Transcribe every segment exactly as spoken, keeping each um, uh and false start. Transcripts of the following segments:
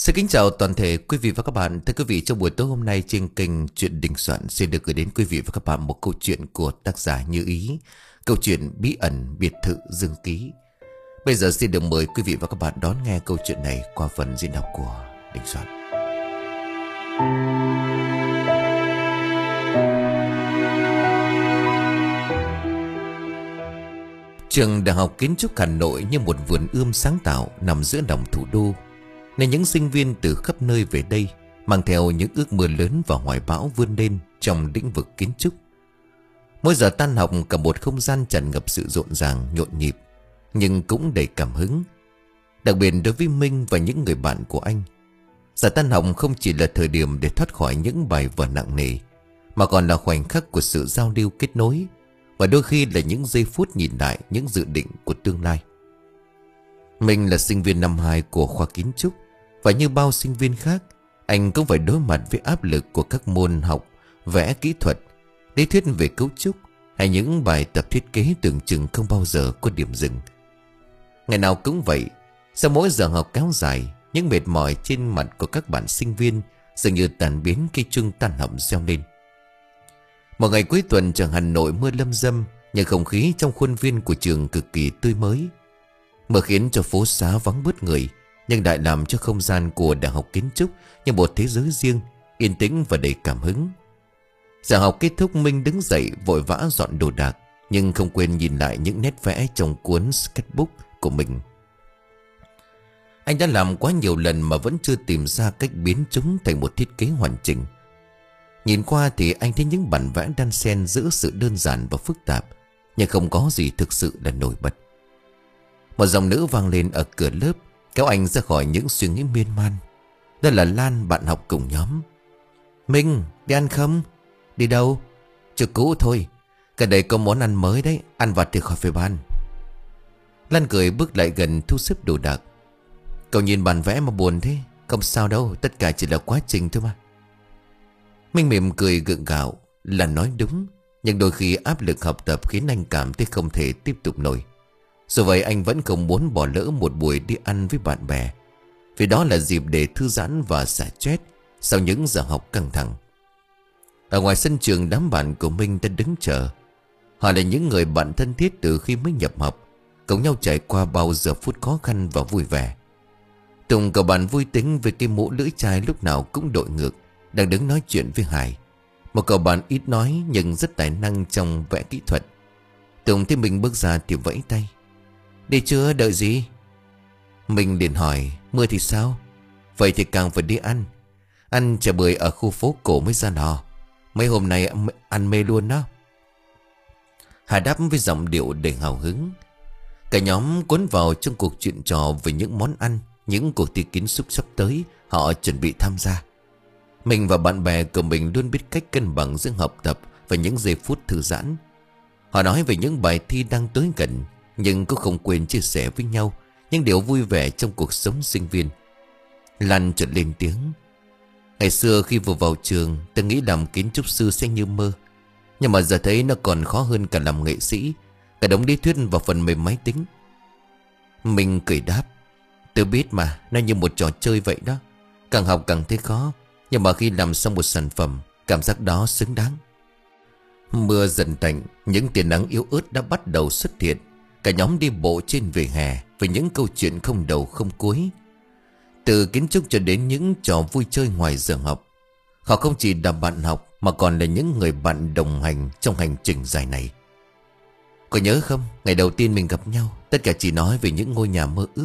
Xin kính chào toàn thể quý vị và các bạn. Thưa quý vị, trong buổi tối hôm nay trên kênh Chuyện Đình Soạn xin được gửi đến quý vị và các bạn một câu chuyện của tác giả Như Ý. Câu chuyện Bí ẩn biệt thự Dương Ký. Bây giờ xin được mời quý vị và các bạn đón nghe câu chuyện này qua phần diễn đọc của Đình Soạn. Trường Đại học Kiến trúc Hà Nội như một vườn ươm sáng tạo nằm giữa lòng thủ đô, nên những sinh viên từ khắp nơi về đây mang theo những ước mơ lớn và hoài bão vươn lên trong lĩnh vực kiến trúc. Mỗi giờ tan học, cả một không gian tràn ngập sự rộn ràng, nhộn nhịp, nhưng cũng đầy cảm hứng. Đặc biệt đối với Minh và những người bạn của anh, giờ tan học không chỉ là thời điểm để thoát khỏi những bài vở nặng nề, mà còn là khoảnh khắc của sự giao lưu kết nối, và đôi khi là những giây phút nhìn lại những dự định của tương lai. Mình là sinh viên năm hai của khoa kiến trúc, và như bao sinh viên khác, anh cũng phải đối mặt với áp lực của các môn học vẽ kỹ thuật, lý thuyết về cấu trúc, hay những bài tập thiết kế tưởng chừng không bao giờ có điểm dừng. Ngày nào cũng vậy, sau mỗi giờ học kéo dài, những mệt mỏi trên mặt của các bạn sinh viên dường như tàn biến khi chuông tan học reo lên. Một ngày cuối tuần trường Hà Nội mưa lâm râm, nhưng không khí trong khuôn viên của trường cực kỳ tươi mới. Mưa khiến cho phố xá vắng bớt người, nhưng lại làm cho không gian của Đại học Kiến trúc như một thế giới riêng, yên tĩnh và đầy cảm hứng. Giờ học kết thúc, Minh đứng dậy vội vã dọn đồ đạc, nhưng không quên nhìn lại những nét vẽ trong cuốn sketchbook của mình. Anh đã làm quá nhiều lần mà vẫn chưa tìm ra cách biến chúng thành một thiết kế hoàn chỉnh. Nhìn qua thì anh thấy những bản vẽ đan xen giữa sự đơn giản và phức tạp, nhưng không có gì thực sự là nổi bật. Một giọng nữ vang lên ở cửa lớp, kéo anh ra khỏi những suy nghĩ miên man. Đó là Lan, bạn học cùng nhóm. Minh, đi ăn không? Đi đâu? Chưa cũ thôi. Cả đây có món ăn mới đấy, ăn vặt thì khỏi phải bàn. Lan cười bước lại gần thu xếp đồ đạc. Cậu nhìn bản vẽ mà buồn thế. Không sao đâu, tất cả chỉ là quá trình thôi mà. Minh mỉm cười gượng gạo. Lan nói đúng, nhưng đôi khi áp lực học tập khiến anh cảm thấy không thể tiếp tục nổi. Dù vậy anh vẫn không muốn bỏ lỡ một buổi đi ăn với bạn bè, vì đó là dịp để thư giãn và xả stress sau những giờ học căng thẳng. Ở ngoài sân trường, đám bạn của Minh đã đứng chờ. Họ là những người bạn thân thiết từ khi mới nhập học, cùng nhau trải qua bao giờ phút khó khăn và vui vẻ. Tùng, cậu bạn vui tính với cái mũ lưỡi chai lúc nào cũng đội ngược, đang đứng nói chuyện với Hải, một cậu bạn ít nói nhưng rất tài năng trong vẽ kỹ thuật. Tùng thấy mình bước ra thì vẫy tay. Đi chưa, đợi gì? Mình liền hỏi, mưa thì sao? Vậy thì càng phải đi ăn. Ăn chả bưởi ở khu phố cổ mới ra lò. Mấy hôm nay ăn mê luôn đó. Hà đáp với giọng điệu đầy hào hứng. Cả nhóm cuốn vào trong cuộc chuyện trò về những món ăn, những cuộc thi kiến trúc sắp tới họ chuẩn bị tham gia. Mình và bạn bè của mình luôn biết cách cân bằng giữa học tập và những giây phút thư giãn. Họ nói về những bài thi đang tới gần, nhưng cũng không quên chia sẻ với nhau những điều vui vẻ trong cuộc sống sinh viên. Lan chợt lên tiếng. Ngày xưa khi vừa vào trường, tôi nghĩ làm kiến trúc sư sẽ như mơ, nhưng mà giờ thấy nó còn khó hơn cả làm nghệ sĩ, cả đống lý thuyết và phần mềm máy tính. Mình cười đáp. Tôi biết mà, nó như một trò chơi vậy đó. Càng học càng thấy khó, nhưng mà khi làm xong một sản phẩm, cảm giác đó xứng đáng. Mưa dần tạnh, những tia nắng yếu ớt đã bắt đầu xuất hiện. Cả nhóm đi bộ trên vỉa hè với những câu chuyện không đầu không cuối, từ kiến trúc cho đến những trò vui chơi ngoài giờ học. Họ không chỉ là bạn học mà còn là những người bạn đồng hành trong hành trình dài này. Có nhớ không, ngày đầu tiên mình gặp nhau, tất cả chỉ nói về những ngôi nhà mơ ước.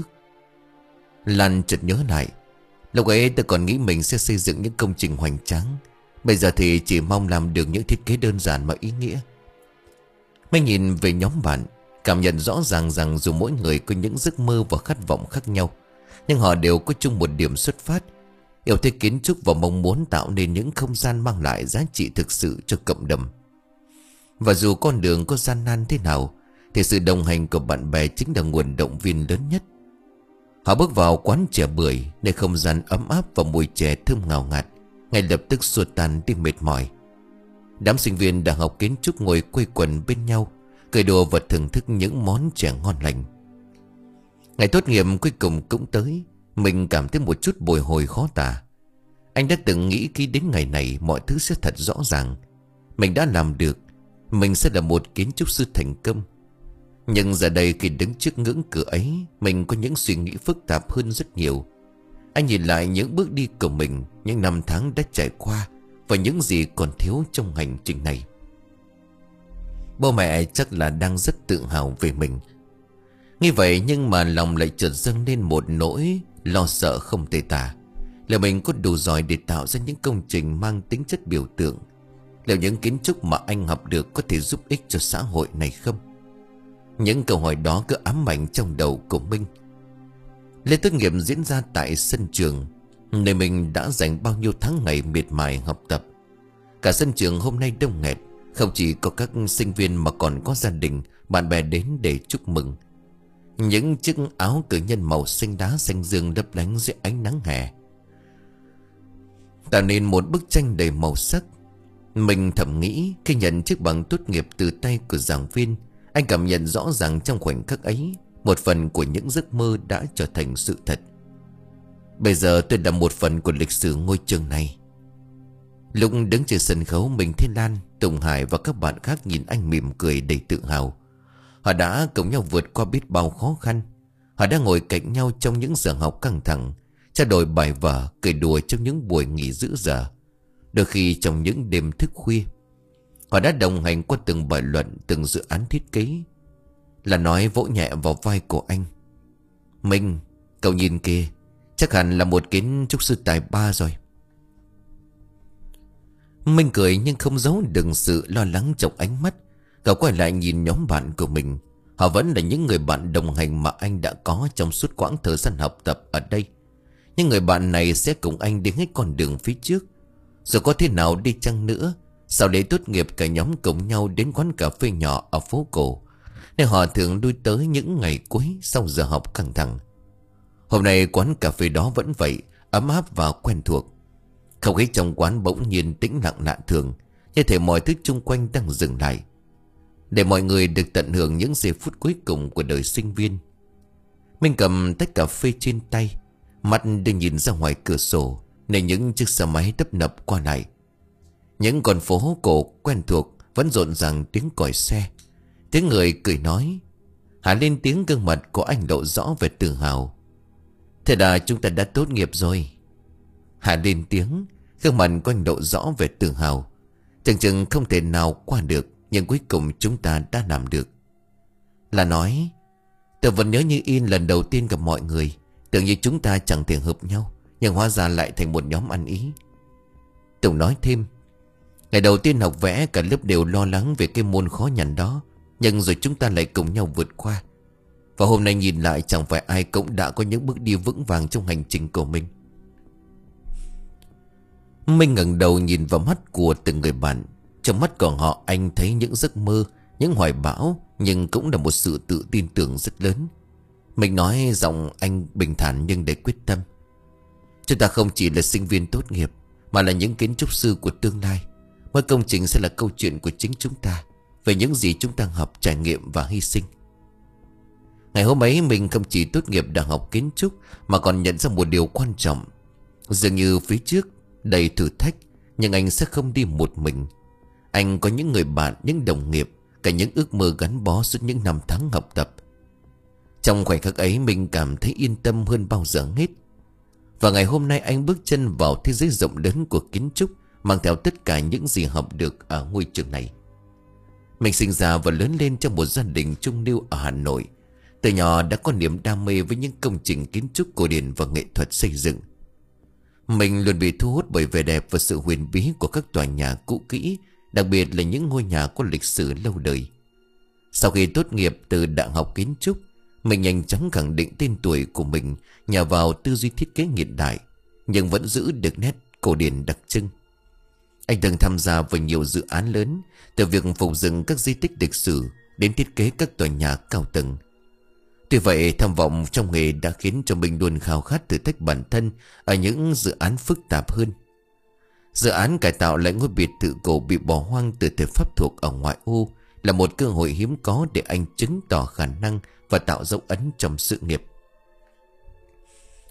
Lan chợt nhớ lại, lúc ấy tôi còn nghĩ mình sẽ xây dựng những công trình hoành tráng. Bây giờ thì chỉ mong làm được những thiết kế đơn giản mà ý nghĩa. Mình nhìn về nhóm bạn, cảm nhận rõ ràng rằng dù mỗi người có những giấc mơ và khát vọng khác nhau, nhưng họ đều có chung một điểm xuất phát: yêu thích kiến trúc và mong muốn tạo nên những không gian mang lại giá trị thực sự cho cộng đồng. Và dù con đường có gian nan thế nào, thì sự đồng hành của bạn bè chính là nguồn động viên lớn nhất. Họ bước vào quán chè bưởi, nơi không gian ấm áp và mùi chè thơm ngào ngạt ngay lập tức xua tan đi mệt mỏi. Đám sinh viên Đại học Kiến trúc ngồi quây quần bên nhau, cười đùa và thưởng thức những món chè ngon lành. Ngày tốt nghiệp cuối cùng cũng tới. Mình cảm thấy một chút bồi hồi khó tả. Anh đã từng nghĩ khi đến ngày này mọi thứ sẽ thật rõ ràng. Mình đã làm được. Mình sẽ là một kiến trúc sư thành công. Nhưng giờ đây khi đứng trước ngưỡng cửa ấy, mình có những suy nghĩ phức tạp hơn rất nhiều. Anh nhìn lại những bước đi của mình, những năm tháng đã trải qua và những gì còn thiếu trong hành trình này. Bố mẹ chắc là đang rất tự hào về mình. Như vậy nhưng mà lòng lại chợt dâng lên một nỗi lo sợ không thể tả. Liệu mình có đủ giỏi để tạo ra những công trình mang tính chất biểu tượng? Liệu những kiến trúc mà anh học được có thể giúp ích cho xã hội này không? Những câu hỏi đó cứ ám ảnh trong đầu của Minh. Lễ tốt nghiệp diễn ra tại sân trường, nơi mình đã dành bao nhiêu tháng ngày miệt mài học tập. Cả sân trường hôm nay đông nghẹt. Không chỉ có các sinh viên mà còn có gia đình, bạn bè đến để chúc mừng. Những chiếc áo cử nhân màu xanh đá xanh dương lấp lánh dưới ánh nắng hè, tạo nên một bức tranh đầy màu sắc. Mình thầm nghĩ khi nhận chiếc bằng tốt nghiệp từ tay của giảng viên, anh cảm nhận rõ ràng trong khoảnh khắc ấy, một phần của những giấc mơ đã trở thành sự thật. Bây giờ tôi là một phần của lịch sử ngôi trường này. Lúc đứng trên sân khấu, mình thấy Lan, Tùng Hải và các bạn khác nhìn anh mỉm cười đầy tự hào. Họ đã cùng nhau vượt qua biết bao khó khăn. Họ đã ngồi cạnh nhau trong những giờ học căng thẳng, trao đổi bài vở, cười đùa trong những buổi nghỉ giữa giờ, đôi khi trong những đêm thức khuya. Họ đã đồng hành qua từng bài luận, từng dự án thiết kế. Là nói vỗ nhẹ vào vai của anh: Minh, cậu nhìn kìa, chắc hẳn là một kiến trúc sư tài ba rồi. Minh cười nhưng không giấu được sự lo lắng trong ánh mắt. Cậu quay lại nhìn nhóm bạn của mình. Họ vẫn là những người bạn đồng hành mà anh đã có trong suốt quãng thời gian học tập ở đây. Những người bạn này sẽ cùng anh đi hết con đường phía trước. Rồi có thế nào đi chăng nữa, sau lễ tốt nghiệp cả nhóm cùng nhau đến quán cà phê nhỏ ở phố cổ, nơi họ thường lui tới những ngày cuối sau giờ học căng thẳng. Hôm nay quán cà phê đó vẫn vậy, ấm áp và quen thuộc. Không khí trong quán bỗng nhiên tĩnh lặng lạ thường, như thể mọi thứ chung quanh đang dừng lại, để mọi người được tận hưởng những giây phút cuối cùng của đời sinh viên. Minh cầm tách cà phê trên tay, mắt đưa nhìn ra ngoài cửa sổ, nơi những chiếc xe máy tấp nập qua lại. Những con phố cổ quen thuộc vẫn rộn ràng tiếng còi xe, tiếng người cười nói. Hà lên tiếng, gương mặt của anh lộ rõ vẻ tự hào. Thế là chúng ta đã tốt nghiệp rồi. Hà lên tiếng, gương mặt của anh lộ rõ vẻ tự hào. Chừng chừng không thể nào qua được, nhưng cuối cùng chúng ta đã làm được. Là nói, tôi vẫn nhớ như in lần đầu tiên gặp mọi người, tưởng như chúng ta chẳng thể hợp nhau, nhưng hóa ra lại thành một nhóm ăn ý. Tùng nói thêm, ngày đầu tiên học vẽ cả lớp đều lo lắng về cái môn khó nhằn đó, nhưng rồi chúng ta lại cùng nhau vượt qua. Và hôm nay nhìn lại, chẳng phải ai cũng đã có những bước đi vững vàng trong hành trình của mình. Minh ngẩng đầu nhìn vào mắt của từng người bạn. Trong mắt của họ anh thấy những giấc mơ, những hoài bão, nhưng cũng là một sự tự tin tưởng rất lớn. Mình nói giọng anh bình thản nhưng đầy quyết tâm. Chúng ta không chỉ là sinh viên tốt nghiệp, mà là những kiến trúc sư của tương lai. Mỗi công trình sẽ là câu chuyện của chính chúng ta, về những gì chúng ta học, trải nghiệm và hy sinh. Ngày hôm ấy mình không chỉ tốt nghiệp đại học kiến trúc, mà còn nhận ra một điều quan trọng. Dường như phía trước đầy thử thách, nhưng anh sẽ không đi một mình. Anh có những người bạn, những đồng nghiệp, cả những ước mơ gắn bó suốt những năm tháng học tập. Trong khoảnh khắc ấy mình cảm thấy yên tâm hơn bao giờ hết. Và ngày hôm nay anh bước chân vào thế giới rộng lớn của kiến trúc, mang theo tất cả những gì học được ở ngôi trường này. Mình sinh ra và lớn lên trong một gia đình trung lưu ở Hà Nội. Từ nhỏ đã có niềm đam mê với những công trình kiến trúc cổ điển và nghệ thuật xây dựng. Mình luôn bị thu hút bởi vẻ đẹp và sự huyền bí của các tòa nhà cũ kỹ, đặc biệt là những ngôi nhà có lịch sử lâu đời. Sau khi tốt nghiệp từ đại học kiến trúc, mình nhanh chóng khẳng định tên tuổi của mình nhờ vào tư duy thiết kế hiện đại, nhưng vẫn giữ được nét cổ điển đặc trưng. Anh từng tham gia vào nhiều dự án lớn, từ việc phục dựng các di tích lịch sử đến thiết kế các tòa nhà cao tầng. Tuy vậy, tham vọng trong nghề đã khiến cho mình luôn khao khát thử thách bản thân ở những dự án phức tạp hơn. Dự án cải tạo lại ngôi biệt thự cổ bị bỏ hoang từ thời Pháp thuộc ở ngoại ô là một cơ hội hiếm có để anh chứng tỏ khả năng và tạo dấu ấn trong sự nghiệp.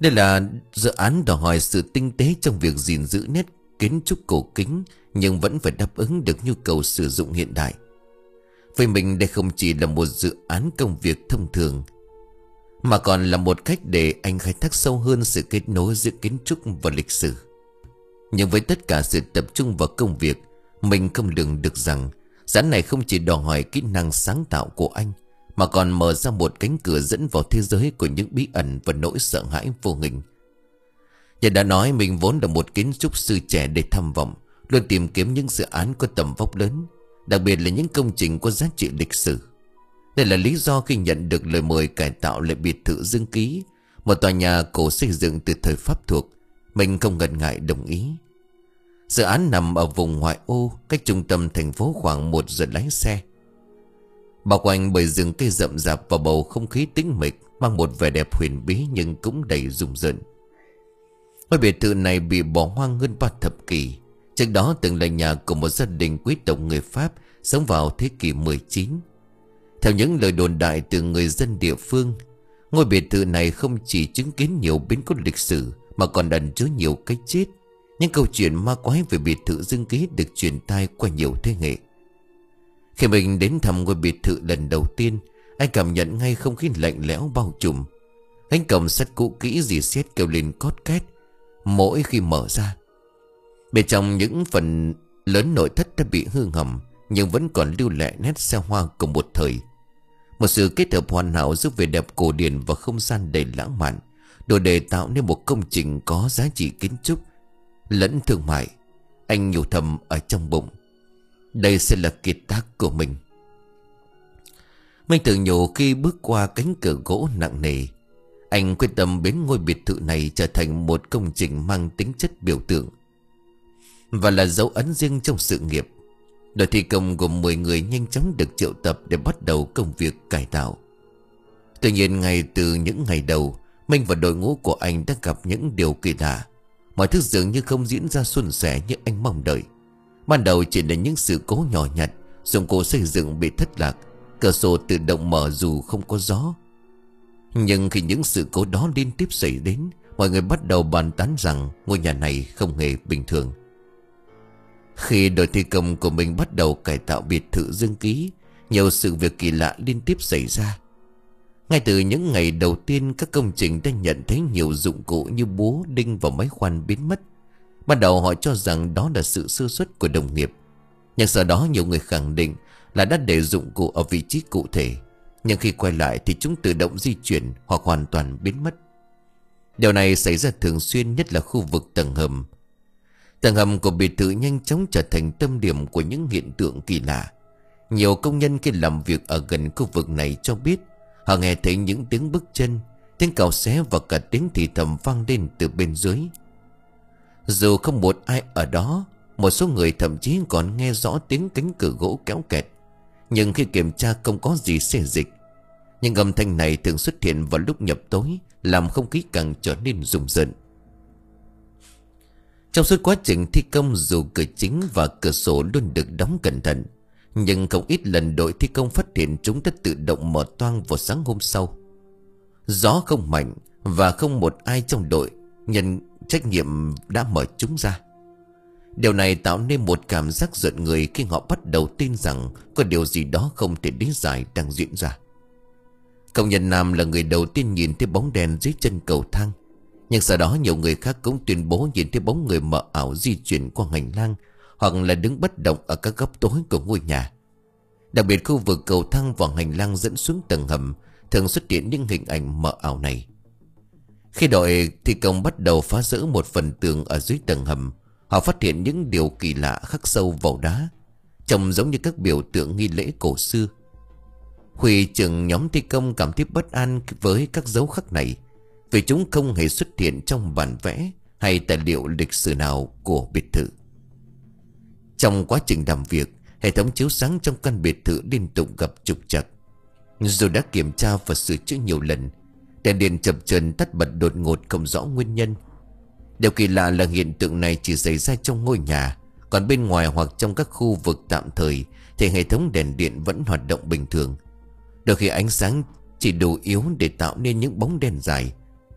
Đây là dự án đòi hỏi sự tinh tế trong việc gìn giữ nét kiến trúc cổ kính, nhưng vẫn phải đáp ứng được nhu cầu sử dụng hiện đại. Với mình, đây không chỉ là một dự án công việc thông thường, mà còn là một cách để anh khai thác sâu hơn sự kết nối giữa kiến trúc và lịch sử. Nhưng với tất cả sự tập trung vào công việc, mình không lường được rằng dự án này không chỉ đòi hỏi kỹ năng sáng tạo của anh, mà còn mở ra một cánh cửa dẫn vào thế giới của những bí ẩn và nỗi sợ hãi vô hình. Như đã nói, mình vốn là một kiến trúc sư trẻ đầy tham vọng, luôn tìm kiếm những dự án có tầm vóc lớn, đặc biệt là những công trình có giá trị lịch sử. Đây là lý do khi nhận được lời mời cải tạo lại biệt thự Dương Ký, một tòa nhà cổ xây dựng từ thời Pháp thuộc, mình không ngần ngại đồng ý. Dự án nằm ở vùng ngoại ô, cách trung tâm thành phố khoảng một giờ lái xe, bao quanh bởi rừng cây rậm rạp và bầu không khí tĩnh mịch, mang một vẻ đẹp huyền bí nhưng cũng đầy rùng rợn. Ngôi biệt thự này bị bỏ hoang hơn ba thập kỷ. Trước đó từng là nhà của một gia đình quý tộc người Pháp sống vào thế kỷ mười chín. Theo những lời đồn đại từ người dân địa phương, ngôi biệt thự này không chỉ chứng kiến nhiều biến cố lịch sử mà còn ẩn chứa nhiều cái chết. Những câu chuyện ma quái về biệt thự Dương Ký được truyền tai qua nhiều thế hệ. Khi mình đến thăm ngôi biệt thự lần đầu tiên, anh cảm nhận ngay không khí lạnh lẽo bao trùm. Cánh cổng sắt cũ kỹ rỉ sét kêu lên cót két mỗi khi mở ra. Bên trong những phần lớn nội thất đã bị hư hỏng, nhưng vẫn còn lưu lại nét xe hoa của một thời. Một sự kết hợp hoàn hảo giữa vẻ đẹp cổ điển và không gian đầy lãng mạn, đủ để tạo nên một công trình có giá trị kiến trúc lẫn thương mại. Anh nhủ thầm ở trong bụng, đây sẽ là kiệt tác của mình. Mình tự nhủ khi bước qua cánh cửa gỗ nặng nề. Anh quyết tâm biến ngôi biệt thự này trở thành một công trình mang tính chất biểu tượng, và là dấu ấn riêng trong sự nghiệp. Đội thi công gồm mười người nhanh chóng được triệu tập để bắt đầu công việc cải tạo. Tuy nhiên ngay từ những ngày đầu, Minh và đội ngũ của anh đã gặp những điều kỳ lạ. Mọi thứ dường như không diễn ra suôn sẻ như anh mong đợi. Ban đầu chỉ là những sự cố nhỏ nhặt, dụng cụ xây dựng bị thất lạc, cửa sổ tự động mở dù không có gió. Nhưng khi những sự cố đó liên tiếp xảy đến, mọi người bắt đầu bàn tán rằng ngôi nhà này không hề bình thường. Khi đội thi công của mình bắt đầu cải tạo biệt thự Dương Ký, nhiều sự việc kỳ lạ liên tiếp xảy ra. Ngay từ những ngày đầu tiên, các công trình đã nhận thấy nhiều dụng cụ như búa, đinh và máy khoan biến mất. Ban đầu họ cho rằng đó là sự sơ suất của đồng nghiệp, nhưng sau đó nhiều người khẳng định là đã để dụng cụ ở vị trí cụ thể. Nhưng khi quay lại thì chúng tự động di chuyển hoặc hoàn toàn biến mất. Điều này xảy ra thường xuyên, nhất là khu vực tầng hầm. Tầng hầm của biệt thự nhanh chóng trở thành tâm điểm của những hiện tượng kỳ lạ. Nhiều công nhân khi làm việc ở gần khu vực này cho biết họ nghe thấy những tiếng bước chân, tiếng cào xé và cả tiếng thì thầm vang lên từ bên dưới. Dù không một ai ở đó, một số người thậm chí còn nghe rõ tiếng cánh cửa gỗ kéo kẹt. Nhưng khi kiểm tra không có gì xê dịch. Nhưng âm thanh này thường xuất hiện vào lúc nhập tối, làm không khí càng trở nên rùng rợn. Trong suốt quá trình thi công, dù cửa chính và cửa sổ luôn được đóng cẩn thận, nhưng không ít lần đội thi công phát hiện chúng đã tự động mở toang vào sáng hôm sau. Gió không mạnh và không một ai trong đội nhận trách nhiệm đã mở chúng ra. Điều này tạo nên một cảm giác giận người khi họ bắt đầu tin rằng có điều gì đó không thể lý giải đang diễn ra. Công nhân nam là người đầu tiên nhìn thấy bóng đèn dưới chân cầu thang. Nhưng sau đó nhiều người khác cũng tuyên bố nhìn thấy bóng người mờ ảo di chuyển qua hành lang, hoặc là đứng bất động ở các góc tối của ngôi nhà. Đặc biệt khu vực cầu thang và hành lang dẫn xuống tầng hầm thường xuất hiện những hình ảnh mờ ảo này. Khi đội thi công bắt đầu phá rỡ một phần tường ở dưới tầng hầm, họ phát hiện những điều kỳ lạ khắc sâu vào đá, trông giống như các biểu tượng nghi lễ cổ xưa. Huy trưởng nhóm thi công cảm thấy bất an với các dấu khắc này, vì chúng không hề xuất hiện trong bản vẽ hay tài liệu lịch sử nào của biệt thự. Trong quá trình làm việc, hệ thống chiếu sáng trong căn biệt thự liên tục gặp trục trặc. Dù đã kiểm tra và sửa chữa nhiều lần, đèn điện chập chờn tắt bật đột ngột không rõ nguyên nhân. Điều kỳ lạ là hiện tượng này chỉ xảy ra trong ngôi nhà, còn bên ngoài hoặc trong các khu vực tạm thời thì hệ thống đèn điện vẫn hoạt động bình thường. Đôi khi ánh sáng chỉ đủ yếu để tạo nên những bóng đen dài.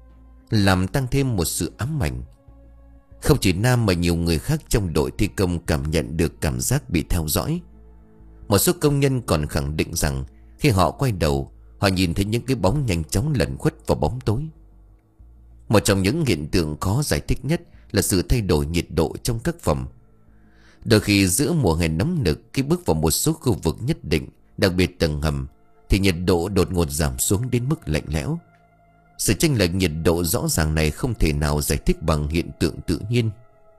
làm tăng thêm một sự ám ảnh. Không chỉ Nam mà nhiều người khác trong đội thi công cảm nhận được cảm giác bị theo dõi. Một số công nhân còn khẳng định rằng khi họ quay đầu, họ nhìn thấy những cái bóng nhanh chóng lẩn khuất vào bóng tối. Một trong những hiện tượng khó giải thích nhất là sự thay đổi nhiệt độ trong các phòng. Đôi khi giữa mùa hè nóng nực, khi bước vào một số khu vực nhất định, đặc biệt tầng hầm, thì nhiệt độ đột ngột giảm xuống đến mức lạnh lẽo. Sự chênh lệch nhiệt độ rõ ràng này không thể nào giải thích bằng hiện tượng tự nhiên.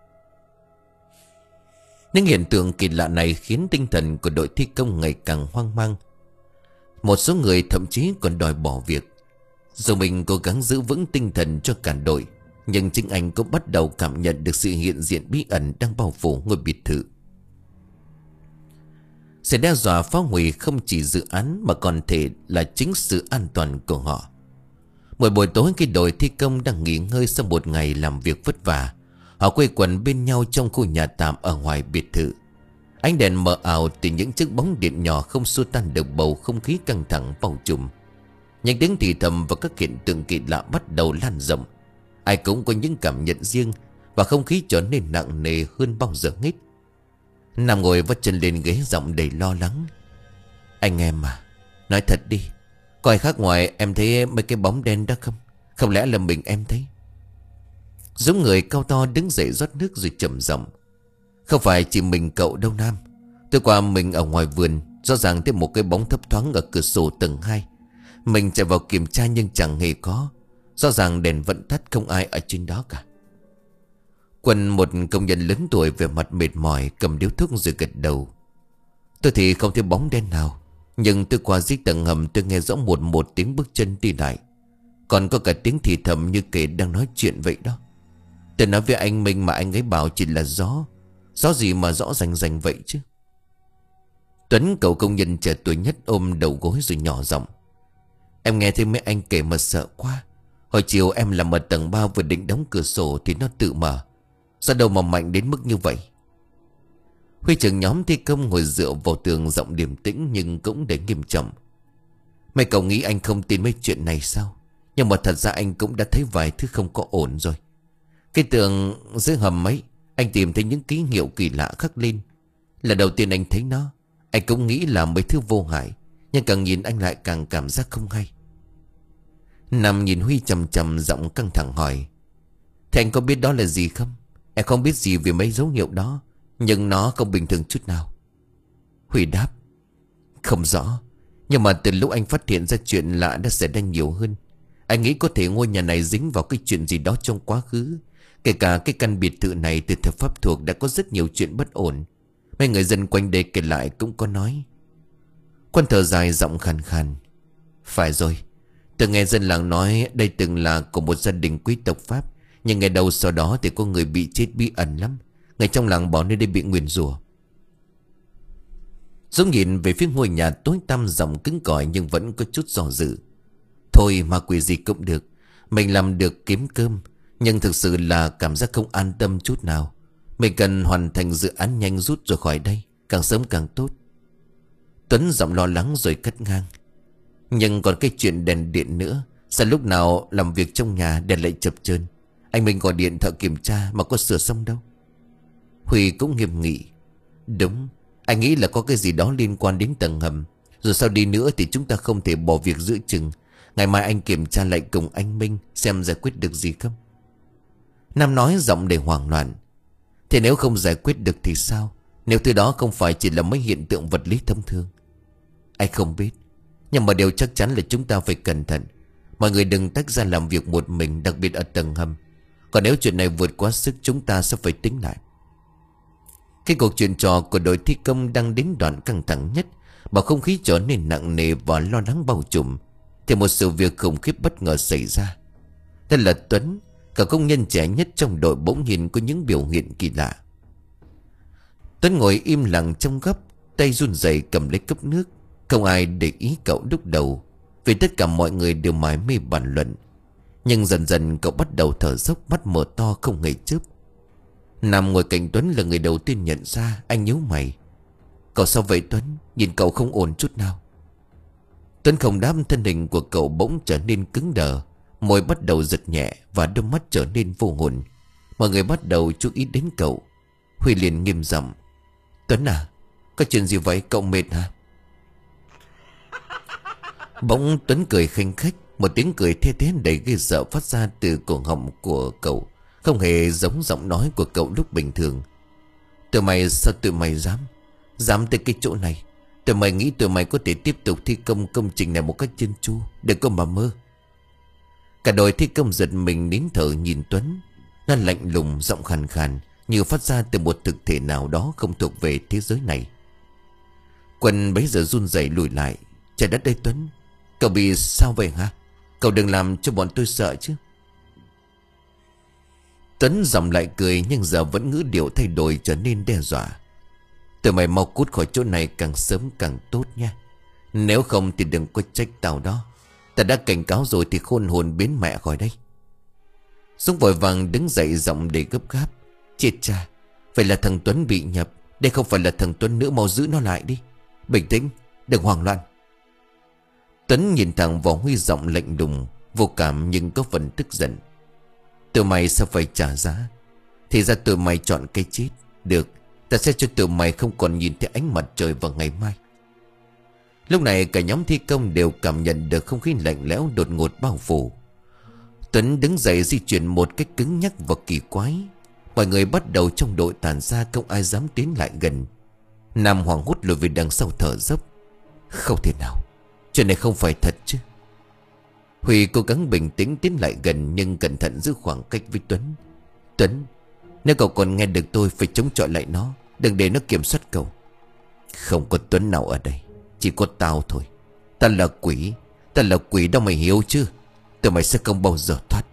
Những hiện tượng kỳ lạ này khiến tinh thần của đội thi công ngày càng hoang mang. Một số người thậm chí còn đòi bỏ việc. Dù mình cố gắng giữ vững tinh thần cho cả đội, nhưng chính anh cũng bắt đầu cảm nhận được sự hiện diện bí ẩn đang bao phủ ngôi biệt thự. Sẽ đe dọa phá hủy không chỉ dự án mà còn thể là chính sự an toàn của họ. Một buổi tối khi đội thi công đang nghỉ ngơi sau một ngày làm việc vất vả, họ quây quần bên nhau trong khu nhà tạm ở ngoài biệt thự. Ánh đèn mờ ảo từ những chiếc bóng điện nhỏ không xua tan được bầu không khí căng thẳng bao trùm. Những tiếng thì thầm và các hiện tượng kỳ lạ bắt đầu lan rộng. Ai cũng có những cảm nhận riêng, và không khí trở nên nặng nề hơn bao giờ hết. Nam ngồi vắt chân lên ghế, giọng đầy lo lắng. Anh em à, nói thật đi, có ai khác ngoài em thấy mấy cái bóng đen đó không? Không lẽ là mình em thấy? Dũng người cao to đứng dậy rót nước rồi trầm giọng. Không phải chỉ mình cậu đâu Nam. Tôi qua mình ở ngoài vườn, rõ ràng thấy một cái bóng thấp thoáng ở cửa sổ tầng hai. Mình chạy vào kiểm tra nhưng chẳng hề có. Rõ ràng đèn vẫn tắt, không ai ở trên đó cả. Quân, một công nhân lớn tuổi, về mặt mệt mỏi, cầm điếu thuốc rồi gật đầu. Tôi thì không thấy bóng đen nào, nhưng tôi qua dưới tầng hầm tôi nghe rõ một một tiếng bước chân đi lại. Còn có cả tiếng thì thầm như kẻ đang nói chuyện vậy đó. Tôi nói với anh Minh mà anh ấy bảo chỉ là gió. Gió gì mà rõ rành rành vậy chứ? Tuấn, cậu công nhân trẻ tuổi nhất, ôm đầu gối rồi nhỏ giọng. Em nghe thấy mấy anh kể mà sợ quá. Hồi chiều em làm ở tầng ba, vừa định đóng cửa sổ thì nó tự mở. Sao đâu mà mạnh đến mức như vậy? Huy trưởng nhóm thi công ngồi dựa vào tường, giọng điềm tĩnh nhưng cũng đầy nghiêm trọng. Mấy cậu nghĩ anh không tin mấy chuyện này sao? Nhưng mà thật ra anh cũng đã thấy vài thứ không có ổn rồi. Cái tường dưới hầm ấy, anh tìm thấy những ký hiệu kỳ lạ khắc lên. Lần đầu tiên anh thấy nó, anh cũng nghĩ là mấy thứ vô hại, nhưng càng nhìn anh lại càng cảm giác không hay. Nam nhìn Huy chằm chằm, giọng căng thẳng hỏi. Thế anh có biết đó là gì không? Em không biết gì về mấy dấu hiệu đó, nhưng nó không bình thường chút nào. Huy đáp. Không rõ, nhưng mà từ lúc anh phát hiện ra chuyện lạ đã xảy ra nhiều hơn. Anh nghĩ có thể ngôi nhà này dính vào cái chuyện gì đó trong quá khứ. Kể cả cái căn biệt thự này từ thời Pháp thuộc đã có rất nhiều chuyện bất ổn. Mấy người dân quanh đây kể lại cũng có nói. Quân thở dài, giọng khàn khàn. Phải rồi, tôi nghe dân làng nói đây từng là của một gia đình quý tộc Pháp. Nhưng ngày đầu sau đó thì có người bị chết bí ẩn lắm. Người trong làng bảo nơi đây bị nguyền rủa. Dũng nhìn về phía ngôi nhà tối tăm, giọng cứng cỏi nhưng vẫn có chút do dự. Thôi mà quỷ gì cũng được, mình làm được kiếm cơm, nhưng thực sự là cảm giác không an tâm chút nào. Mình cần hoàn thành dự án nhanh rút rồi khỏi đây, càng sớm càng tốt. Tuấn giọng lo lắng rồi cắt ngang. Nhưng còn cái chuyện đèn điện nữa. Sao lúc nào làm việc trong nhà đèn lại chập chờn? Anh mình gọi điện thợ kiểm tra mà có sửa xong đâu. Huy cũng nghiêm nghị. Đúng, anh nghĩ là có cái gì đó liên quan đến tầng hầm. Rồi sau đi nữa thì chúng ta không thể bỏ việc giữa chừng. Ngày mai anh kiểm tra lại cùng anh Minh, xem giải quyết được gì không. Nam nói giọng đầy hoảng loạn. Thế nếu không giải quyết được thì sao? Nếu thứ đó không phải chỉ là mấy hiện tượng vật lý thông thường? Anh không biết, nhưng mà điều chắc chắn là chúng ta phải cẩn thận. Mọi người đừng tách ra làm việc một mình, đặc biệt ở tầng hầm. Còn nếu chuyện này vượt quá sức, chúng ta sẽ phải tính lại. Cái cuộc chuyện trò của đội thi công đang đến đoạn căng thẳng nhất, bầu không khí trở nên nặng nề và lo lắng bao trùm, thì một sự việc khủng khiếp bất ngờ xảy ra. Đó là Tuấn, cả công nhân trẻ nhất trong đội, bỗng nhìn có những biểu hiện kỳ lạ. Tuấn ngồi im lặng trong góc, tay run rẩy cầm lấy cốc nước. Không ai để ý cậu lúc đầu, vì tất cả mọi người đều mải mê bàn luận. Nhưng dần dần cậu bắt đầu thở dốc, mắt mở to không hề chớp. Nam ngồi cạnh Tuấn là người đầu tiên nhận ra. Anh nhíu mày. Cậu sao vậy Tuấn? Nhìn cậu không ổn chút nào. Tuấn không đáp, thân hình của cậu bỗng trở nên cứng đờ. Môi bắt đầu giật nhẹ và đôi mắt trở nên vô hồn. Mọi người bắt đầu chú ý đến cậu. Huy liền nghiêm giọng: Tuấn à, có chuyện gì vậy, cậu mệt hả? Bỗng Tuấn cười khinh khách. Một tiếng cười thê thé đầy ghê sợ phát ra từ cổ họng của cậu, không hề giống giọng nói của cậu lúc bình thường. Tụi mày sao tụi mày dám Dám tới cái chỗ này? Tụi mày nghĩ tụi mày có thể tiếp tục thi công công trình này một cách chân chu? Đừng có mà mơ. Cả đội thi công giật mình nín thở nhìn Tuấn. Nó lạnh lùng, giọng khàn khàn, như phát ra từ một thực thể nào đó không thuộc về thế giới này. Quân bấy giờ run rẩy lùi lại. Trời đất ơi Tuấn, cậu bị sao vậy hả? Cậu đừng làm cho bọn tôi sợ chứ. Tuấn giọng lại cười, nhưng giờ vẫn ngữ điệu thay đổi trở nên đe dọa. Tụi mày mau cút khỏi chỗ này càng sớm càng tốt nha. Nếu không thì đừng có trách tao đó. Ta đã cảnh cáo rồi thì khôn hồn biến mẹ khỏi đây. Dũng vội vàng đứng dậy, giọng để gấp gáp: Chết cha, phải là thằng Tuấn bị nhập. Đây không phải là thằng Tuấn nữa, mau giữ nó lại đi. Bình tĩnh, đừng hoảng loạn. Tuấn nhìn thẳng vào Huy, giọng lạnh lùng, vô cảm nhưng có phần tức giận: Tụi mày sao phải trả giá? Thì ra tụi mày chọn cái chết. Được, ta sẽ cho tụi mày không còn nhìn thấy ánh mặt trời vào ngày mai. Lúc này cả nhóm thi công đều cảm nhận được không khí lạnh lẽo đột ngột bao phủ. Tuấn đứng dậy di chuyển một cách cứng nhắc và kỳ quái. Mọi người bắt đầu trong đội tản ra, không ai dám tiến lại gần. Nam hoảng hốt lùi về đằng sau thở dốc: Không thể nào, chuyện này không phải thật chứ? Huy cố gắng bình tĩnh tiến lại gần, nhưng cẩn thận giữ khoảng cách với Tuấn. Tuấn, nếu cậu còn nghe được tôi, phải chống chọi lại nó, đừng để nó kiểm soát cậu. Không có Tuấn nào ở đây, chỉ có tao thôi. Ta là quỷ, ta là quỷ đâu mày hiểu chứ? Tụi mày sẽ không bao giờ thoát.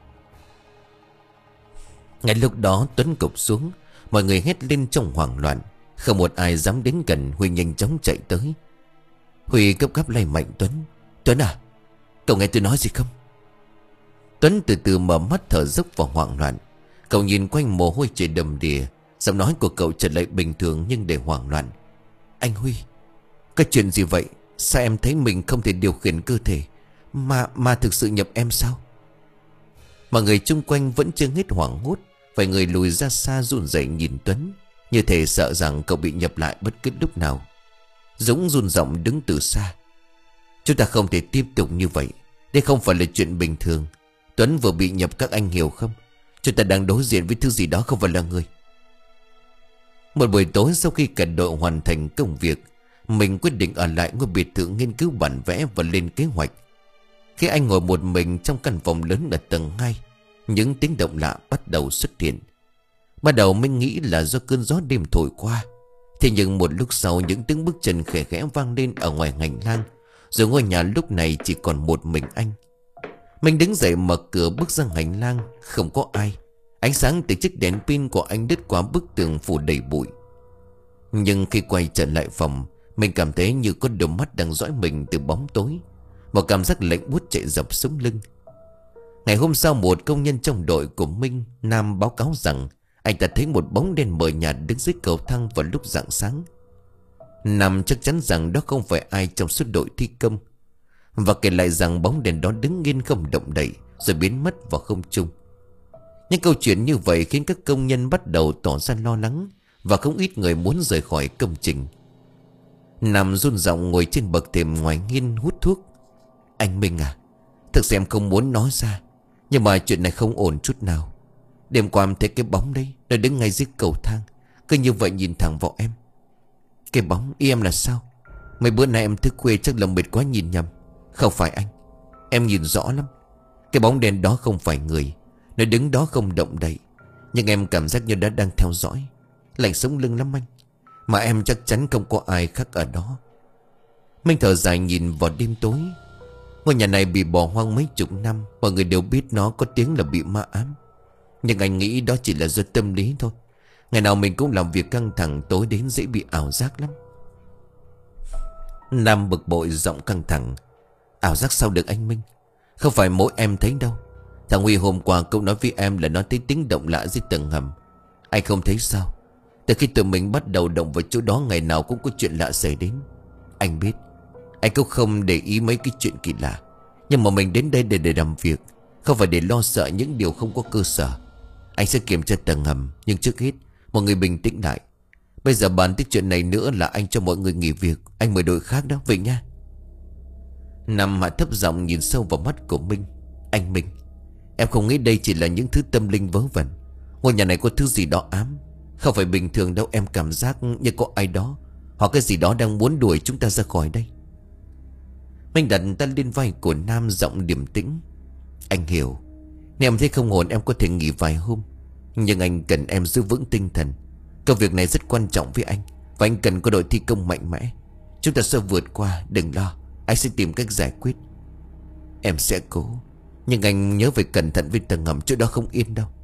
Ngay lúc đó Tuấn gục xuống. Mọi người hét lên trong hoảng loạn. Không một ai dám đến gần. Huy nhanh chóng chạy tới. Huy gấp gáp lay mạnh Tuấn: Tuấn à, cậu nghe tôi nói gì không? Tuấn từ từ mở mắt, thở dốc và hoảng loạn. Cậu nhìn quanh, mồ hôi chảy đầm đìa. Giọng nói của cậu trở lại bình thường nhưng để hoảng loạn: Anh Huy, cái chuyện gì vậy? Sao em thấy mình không thể điều khiển cơ thể? Mà mà thực sự nhập em sao? Mọi người chung quanh vẫn chưa hết hoảng hốt. Vài người lùi ra xa run rẩy nhìn Tuấn, như thể sợ rằng cậu bị nhập lại bất cứ lúc nào. Dũng run giọng đứng từ xa: Chúng ta không thể tiếp tục như vậy. Đây không phải là chuyện bình thường. Tuấn vừa bị nhập, các anh hiểu không? Chúng ta đang đối diện với thứ gì đó không phải là người. Một buổi tối sau khi cả đội hoàn thành công việc, mình quyết định ở lại ngôi biệt thự nghiên cứu bản vẽ và lên kế hoạch. Khi anh ngồi một mình trong căn phòng lớn ở tầng hai, những tiếng động lạ bắt đầu xuất hiện. Ban đầu mình nghĩ là do cơn gió đêm thổi qua. Thế nhưng một lúc sau, những tiếng bước chân khẽ khẽ vang lên ở ngoài hành lang. Rồi ngôi nhà lúc này chỉ còn một mình anh. Mình đứng dậy mở cửa bước ra hành lang. Không có ai. Ánh sáng từ chiếc đèn pin của anh đứt qua bức tường phủ đầy bụi. Nhưng khi quay trở lại phòng, mình cảm thấy như có đôi mắt đang dõi mình từ bóng tối. Một cảm giác lạnh buốt chạy dọc sống lưng. Ngày hôm sau, một công nhân trong đội của Minh, Nam, báo cáo rằng anh ta thấy một bóng đen mờ nhạt đứng dưới cầu thang vào lúc rạng sáng. Nam chắc chắn rằng đó không phải ai trong suốt đội thi công, và kể lại rằng bóng đèn đó đứng yên không động đậy rồi biến mất vào không trung. Những câu chuyện như vậy khiến các công nhân bắt đầu tỏ ra lo lắng, và không ít người muốn rời khỏi công trình. Nam run giọng ngồi trên bậc thềm ngoài hiên hút thuốc: Anh Minh à, thực sự em không muốn nói ra, nhưng mà chuyện này không ổn chút nào. Đêm qua em thấy cái bóng đấy, nó đứng ngay dưới cầu thang, cứ như vậy nhìn thẳng vào em. Cái bóng ý em là sao? Mấy bữa nay em thức khuya chắc là mệt quá nhìn nhầm. Không phải anh, em nhìn rõ lắm. Cái bóng đen đó không phải người. Nó đứng đó không động đậy, nhưng em cảm giác như đã đang theo dõi. Lạnh sống lưng lắm anh. Mà em chắc chắn không có ai khác ở đó. Minh thở dài nhìn vào đêm tối. Ngôi nhà này bị bỏ hoang mấy chục năm. Mọi người đều biết nó có tiếng là bị ma ám. Nhưng anh nghĩ đó chỉ là do tâm lý thôi. Ngày nào mình cũng làm việc căng thẳng, tối đến dễ bị ảo giác lắm. Nam bực bội, giọng căng thẳng: Ảo giác sao được anh Minh? Không phải mỗi em thấy đâu. Thằng Huy hôm qua cũng nói với em là nó thấy tiếng động lạ dưới tầng hầm. Anh không thấy sao? Từ khi tụi mình bắt đầu động vào chỗ đó, ngày nào cũng có chuyện lạ xảy đến. Anh biết, anh cũng không để ý mấy cái chuyện kỳ lạ, nhưng mà mình đến đây để để làm việc. Không phải để lo sợ những điều không có cơ sở. Anh sẽ kiểm tra tầng hầm. Nhưng trước hết mọi người bình tĩnh lại. Bây giờ bàn tới chuyện này nữa là anh cho mọi người nghỉ việc. Anh mời đội khác đó, vậy nha. Nam hạ thấp giọng nhìn sâu vào mắt của Minh. Anh Minh, em không nghĩ đây chỉ là những thứ tâm linh vớ vẩn. Ngôi nhà này có thứ gì đó ám. Không phải bình thường đâu. Em cảm giác như có ai đó hoặc cái gì đó đang muốn đuổi chúng ta ra khỏi đây. Minh đặt tay lên vai của Nam, giọng điềm tĩnh. Anh hiểu. Nếu em thấy không ổn em có thể nghỉ vài hôm. Nhưng anh cần em giữ vững tinh thần. Công việc này rất quan trọng với anh. Và anh cần có đội thi công mạnh mẽ. Chúng ta sẽ vượt qua, đừng lo. Anh sẽ tìm cách giải quyết. Em sẽ cố. Nhưng anh nhớ phải cẩn thận với tầng hầm, chỗ đó không yên đâu.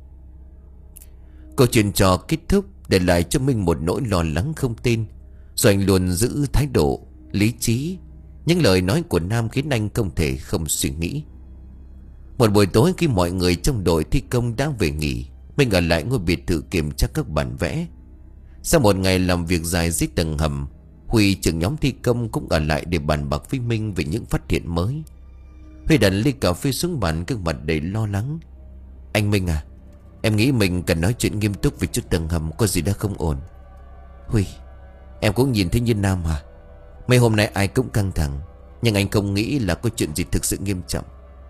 Câu chuyện trò kết thúc, để lại cho Minh một nỗi lo lắng không tên. Rồi anh luôn giữ thái độ lý trí. Những lời nói của Nam khiến anh không thể không suy nghĩ. Một buổi tối khi mọi người trong đội thi công đã về nghỉ, Minh ở lại ngôi biệt thự kiểm tra các bản vẽ. Sau một ngày làm việc dài dưới tầng hầm, Huy trưởng nhóm thi công cũng ở lại để bàn bạc với Minh về những phát hiện mới. Huy đặt ly cà phê xuống bàn, gương mặt đầy lo lắng. Anh Minh à, em nghĩ mình cần nói chuyện nghiêm túc về chút tầng hầm, có gì đã không ổn. Huy, em cũng nhìn thấy như Nam à. Mấy hôm nay ai cũng căng thẳng, nhưng anh không nghĩ là có chuyện gì thực sự nghiêm trọng.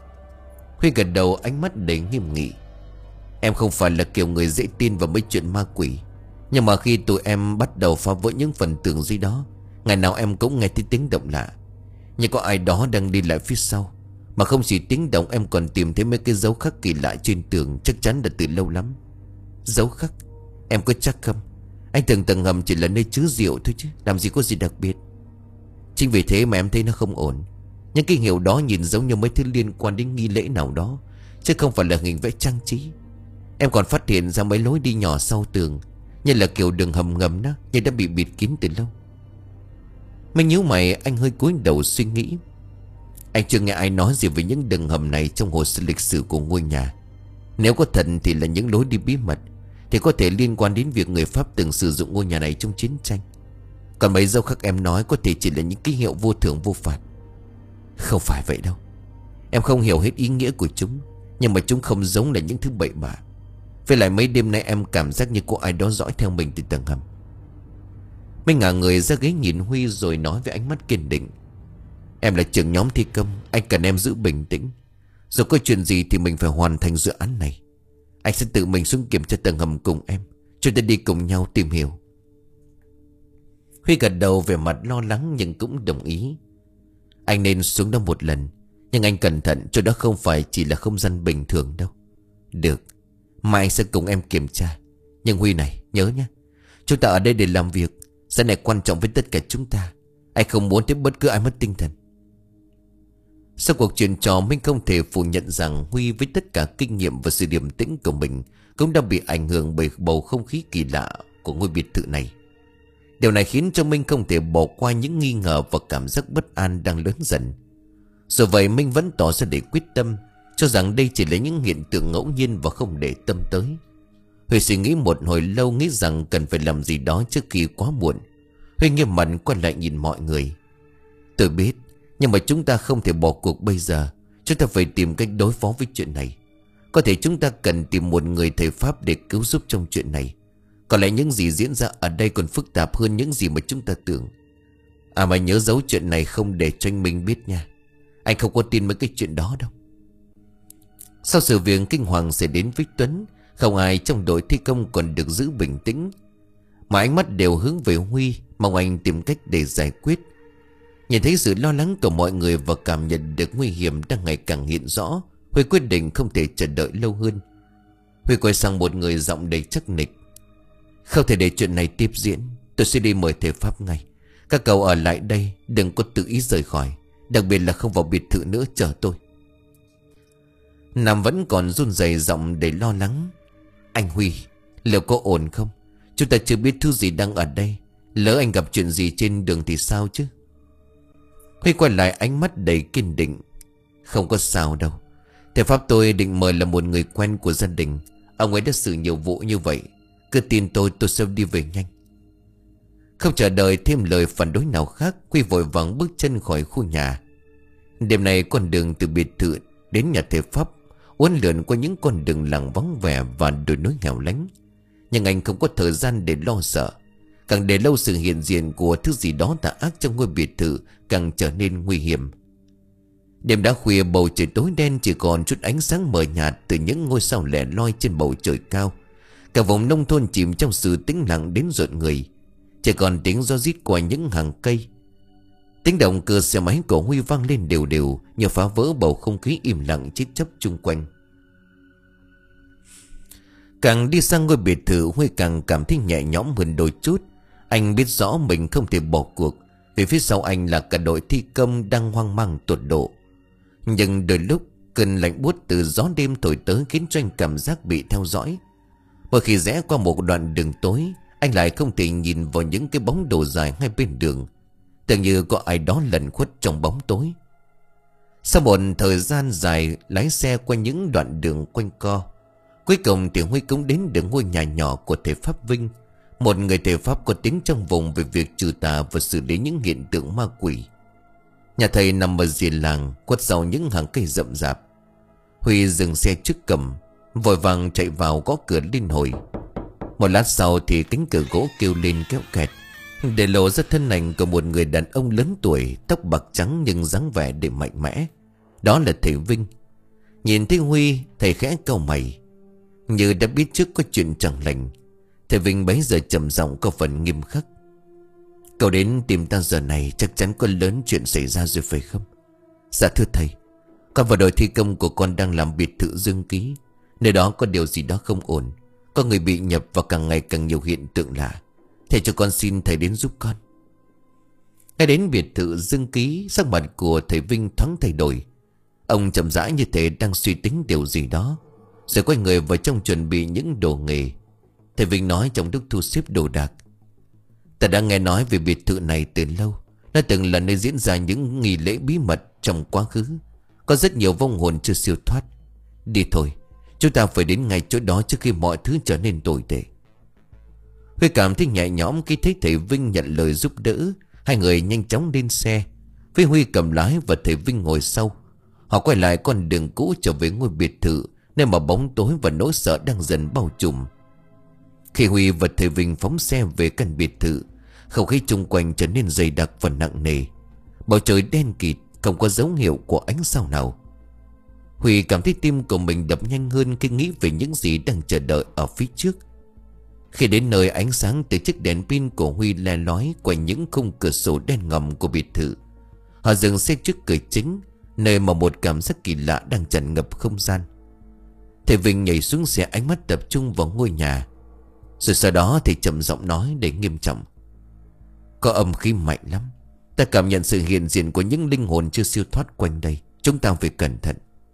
Huy gật đầu, ánh mắt đầy nghiêm nghị. Em không phải là kiểu người dễ tin vào mấy chuyện ma quỷ. Nhưng mà khi tụi em bắt đầu phá vỡ những phần tường gì đó, ngày nào em cũng nghe thấy tiếng động lạ. Như có ai đó đang đi lại phía sau. Mà không chỉ tiếng động, em còn tìm thấy mấy cái dấu khắc kỳ lạ trên tường. Chắc chắn là từ lâu lắm. Dấu khắc? Em có chắc không? Anh tưởng tầng hầm chỉ là nơi chứa rượu thôi chứ, làm gì có gì đặc biệt. Chính vì thế mà em thấy nó không ổn. Những cái hiệu đó nhìn giống như mấy thứ liên quan đến nghi lễ nào đó, chứ không phải là hình vẽ trang trí. Em còn phát hiện ra mấy lối đi nhỏ sau tường, như là kiểu đường hầm ngầm đó, nhưng đã bị bịt kín từ lâu. Mình nhíu mày, anh hơi cúi đầu suy nghĩ. Anh chưa nghe ai nói gì về những đường hầm này trong hồ sơ lịch sử của ngôi nhà. Nếu có thật thì là những lối đi bí mật, thì có thể liên quan đến việc người Pháp từng sử dụng ngôi nhà này trong chiến tranh. Còn mấy dấu khắc em nói có thể chỉ là những ký hiệu vô thưởng vô phạt. Không phải vậy đâu. Em không hiểu hết ý nghĩa của chúng, nhưng mà chúng không giống là những thứ bậy bạ. Với lại mấy đêm nay em cảm giác như có ai đó dõi theo mình từ tầng hầm. Minh ngả người ra ghế nhìn Huy rồi nói với ánh mắt kiên định. Em là trưởng nhóm thi công, anh cần em giữ bình tĩnh. Dù có chuyện gì thì mình phải hoàn thành dự án này. Anh sẽ tự mình xuống kiểm tra tầng hầm cùng em. Chúng ta đi cùng nhau tìm hiểu. Huy gật đầu về mặt lo lắng nhưng cũng đồng ý. Anh nên xuống đó một lần, nhưng anh cẩn thận, chỗ đó không phải chỉ là không gian bình thường đâu. Được, mai anh sẽ cùng em kiểm tra. Nhưng Huy này, nhớ nhé, chúng ta ở đây để làm việc. Cái này quan trọng với tất cả chúng ta. Anh không muốn thấy bất cứ ai mất tinh thần. Sau cuộc chuyện trò, Minh không thể phủ nhận rằng Huy với tất cả kinh nghiệm và sự điềm tĩnh của mình cũng đã bị ảnh hưởng bởi bầu không khí kỳ lạ của ngôi biệt thự này. Điều này khiến cho Minh không thể bỏ qua những nghi ngờ và cảm giác bất an đang lớn dần. Dù vậy Minh vẫn tỏ ra để quyết tâm, cho rằng đây chỉ là những hiện tượng ngẫu nhiên và không để tâm tới. Huy suy nghĩ một hồi lâu, nghĩ rằng cần phải làm gì đó trước khi quá muộn. Huy nghiêm mặt quay lại nhìn mọi người. Tôi biết, nhưng mà chúng ta không thể bỏ cuộc bây giờ. Chúng ta phải tìm cách đối phó với chuyện này. Có thể chúng ta cần tìm một người thầy Pháp để cứu giúp trong chuyện này. Có lẽ những gì diễn ra ở đây còn phức tạp hơn những gì mà chúng ta tưởng. À mà nhớ giấu chuyện này không để cho anh Minh biết nha. Anh không có tin mấy cái chuyện đó đâu. Sau sự việc kinh hoàng xảy đến với Tuấn, không ai trong đội thi công còn được giữ bình tĩnh, mà ánh mắt đều hướng về Huy, mong anh tìm cách để giải quyết. Nhìn thấy sự lo lắng của mọi người và cảm nhận được nguy hiểm đang ngày càng hiện rõ, Huy quyết định không thể chờ đợi lâu hơn. Huy quay sang một người giọng đầy chắc nịch. Không thể để chuyện này tiếp diễn. Tôi sẽ đi mời thầy Pháp ngay. Các cậu ở lại đây, đừng có tự ý rời khỏi. Đặc biệt là không vào biệt thự nữa, chờ tôi. Nam vẫn còn run rẩy, giọng đầy lo lắng. Anh Huy, liệu có ổn không? Chúng ta chưa biết thứ gì đang ở đây. Lỡ anh gặp chuyện gì trên đường thì sao chứ? Huy quay lại, ánh mắt đầy kiên định. Không có sao đâu. Thầy Pháp tôi định mời là một người quen của gia đình. Ông ấy đã xử nhiều vụ như vậy. Cứ tin tôi, tôi sẽ đi về nhanh. Không chờ đợi thêm lời phản đối nào khác, Huy vội vàng bước chân khỏi khu nhà. Đêm nay con đường từ biệt thự đến nhà thầy Pháp uốn lượn qua những con đường làng vắng vẻ và đồi núi hẻo lánh. Nhưng anh không có thời gian để lo sợ. Càng để lâu sự hiện diện của thứ gì đó tà ác trong ngôi biệt thự càng trở nên nguy hiểm. Đêm đã khuya, bầu trời tối đen, chỉ còn chút ánh sáng mờ nhạt từ những ngôi sao lẻ loi trên bầu trời cao. Cả vùng nông thôn chìm trong sự tĩnh lặng đến rợn người. Chỉ còn tiếng gió rít qua những hàng cây. Tiếng động cơ xe máy của Huy vang lên đều đều, như phá vỡ bầu không khí im lặng chết chóc chung quanh. Càng đi sang ngôi biệt thự, Huy càng cảm thấy nhẹ nhõm hơn đôi chút. Anh biết rõ mình không thể bỏ cuộc, vì phía sau anh là cả đội thi công đang hoang mang tột độ. Nhưng đôi lúc cơn lạnh buốt từ gió đêm thổi tới khiến cho anh cảm giác bị theo dõi. Mỗi khi rẽ qua một đoạn đường tối, anh lại không thể nhìn vào những cái bóng đồ dài hai bên đường, tưởng như có ai đó lẩn khuất trong bóng tối. Sau một thời gian dài lái xe qua những đoạn đường quanh co, cuối cùng thì Huy cũng đến được ngôi nhà nhỏ của thầy Pháp Vinh, một người thầy Pháp có tiếng trong vùng về việc trừ tà và xử lý những hiện tượng ma quỷ. Nhà thầy nằm ở rìa làng, khuất sau những hàng cây rậm rạp. Huy dừng xe trước cổng, vội vàng chạy vào gõ cửa liên hồi. Một lát sau thì cánh cửa gỗ kêu lên kéo kẹt, để lộ ra thân ảnh của một người đàn ông lớn tuổi, tóc bạc trắng nhưng dáng vẻ để mạnh mẽ. Đó là thầy Vinh. Nhìn thấy Huy, thầy khẽ cau mày, như đã biết trước có chuyện chẳng lành. Thầy Vinh bấy giờ trầm giọng có phần nghiêm khắc: "Cậu đến tìm ta giờ này chắc chắn có lớn chuyện xảy ra rồi phải không?" "Dạ thưa thầy, con và đội thi công của con đang làm biệt thự Dương Ký. Nơi đó có điều gì đó không ổn. Có người bị nhập và càng ngày càng nhiều hiện tượng lạ. Thầy cho con xin thầy đến giúp con." Ngay đến biệt thự Dương Ký, sắc mặt của thầy Vinh thoáng thay đổi. Ông chậm rãi như thể đang suy tính điều gì đó, rồi quay người vào trong chuẩn bị những đồ nghề. Thầy Vinh nói trong lúc thu xếp đồ đạc: "Ta đã nghe nói về biệt thự này từ lâu. Nó từng là nơi diễn ra những nghi lễ bí mật trong quá khứ. Có rất nhiều vong hồn chưa siêu thoát. Đi thôi, chúng ta phải đến ngay chỗ đó trước khi mọi thứ trở nên tồi tệ." Huy cảm thấy nhẹ nhõm khi thấy thầy Vinh nhận lời giúp đỡ. Hai người nhanh chóng lên xe, với Huy cầm lái và thầy Vinh ngồi sau. Họ quay lại con đường cũ trở về ngôi biệt thự, nơi mà bóng tối và nỗi sợ đang dần bao trùm. Khi Huy và thầy Vinh phóng xe về căn biệt thự, không khí chung quanh trở nên dày đặc và nặng nề. Bầu trời đen kịt, không có dấu hiệu của ánh sao nào. Huy cảm thấy tim của mình đập nhanh hơn khi nghĩ về những gì đang chờ đợi ở phía trước. Khi đến nơi, ánh sáng từ chiếc đèn pin của Huy le lói qua những khung cửa sổ đen ngòm của biệt thự. Họ dừng xe trước cửa chính, nơi mà một cảm giác kỳ lạ đang tràn ngập không gian. Thầy Vinh nhảy xuống xe, ánh mắt tập trung vào ngôi nhà. Rồi sau đó thì trầm giọng nói đầy nghiêm trọng: "Có âm khí mạnh lắm. Ta cảm nhận sự hiện diện của những linh hồn chưa siêu thoát quanh đây. Chúng ta phải cẩn thận."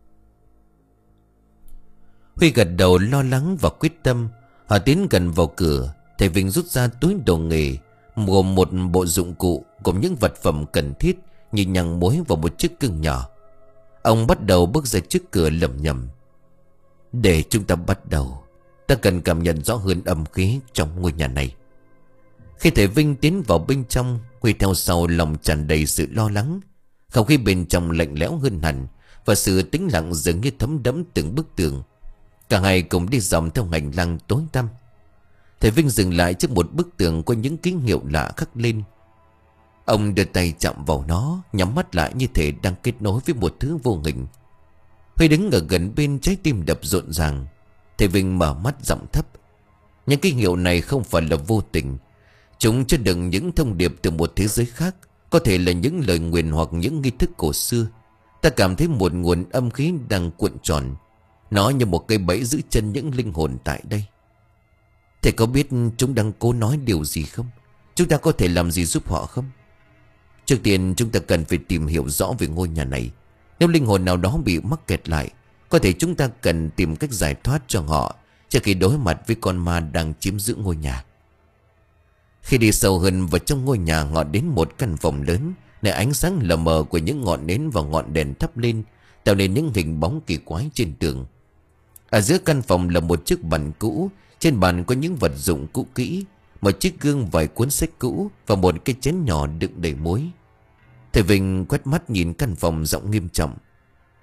Huy gật đầu lo lắng và quyết tâm. Họ tiến gần vào cửa. Thầy Vinh rút ra túi đồ nghề, gồm một bộ dụng cụ cùng những vật phẩm cần thiết như nhang muối và một chiếc gương nhỏ. Ông bắt đầu bước ra trước cửa lẩm nhẩm: "Để chúng ta bắt đầu, ta cần cảm nhận rõ hơn âm khí trong ngôi nhà này." Khi thầy Vinh tiến vào bên trong, Huy theo sau, lòng tràn đầy sự lo lắng. Không khí bên trong lạnh lẽo hơn hẳn, và sự tĩnh lặng dường như thấm đẫm từng bức tường. Cả hai cùng đi dòng theo hành lang tối tăm. Thầy Vinh dừng lại trước một bức tường có những ký hiệu lạ khắc lên. Ông đưa tay chạm vào nó, nhắm mắt lại như thể đang kết nối với một thứ vô hình. Huy đứng ở gần bên, trái tim đập rộn ràng. Thầy Vinh mở mắt giọng thấp: "Những ký hiệu này không phải là vô tình. Chúng chứa đựng những thông điệp từ một thế giới khác. Có thể là những lời nguyền hoặc những nghi thức cổ xưa. Ta cảm thấy một nguồn âm khí đang cuộn tròn. Nó như một cây bẫy giữ chân những linh hồn tại đây." "Thầy có biết chúng đang cố nói điều gì không? Chúng ta có thể làm gì giúp họ không?" "Trước tiên chúng ta cần phải tìm hiểu rõ về ngôi nhà này. Nếu linh hồn nào đó bị mắc kẹt lại, có thể chúng ta cần tìm cách giải thoát cho họ trước khi đối mặt với con ma đang chiếm giữ ngôi nhà." Khi đi sâu hơn vào trong ngôi nhà, họ đến một căn phòng lớn, nơi ánh sáng lờ mờ của những ngọn nến và ngọn đèn thắp lên, tạo nên những hình bóng kỳ quái trên tường. Ở giữa căn phòng là một chiếc bàn cũ. Trên bàn có những vật dụng cũ kỹ, một chiếc gương, vài cuốn sách cũ và một cái chén nhỏ đựng đầy muối. Thầy Vinh quét mắt nhìn căn phòng, giọng nghiêm trọng: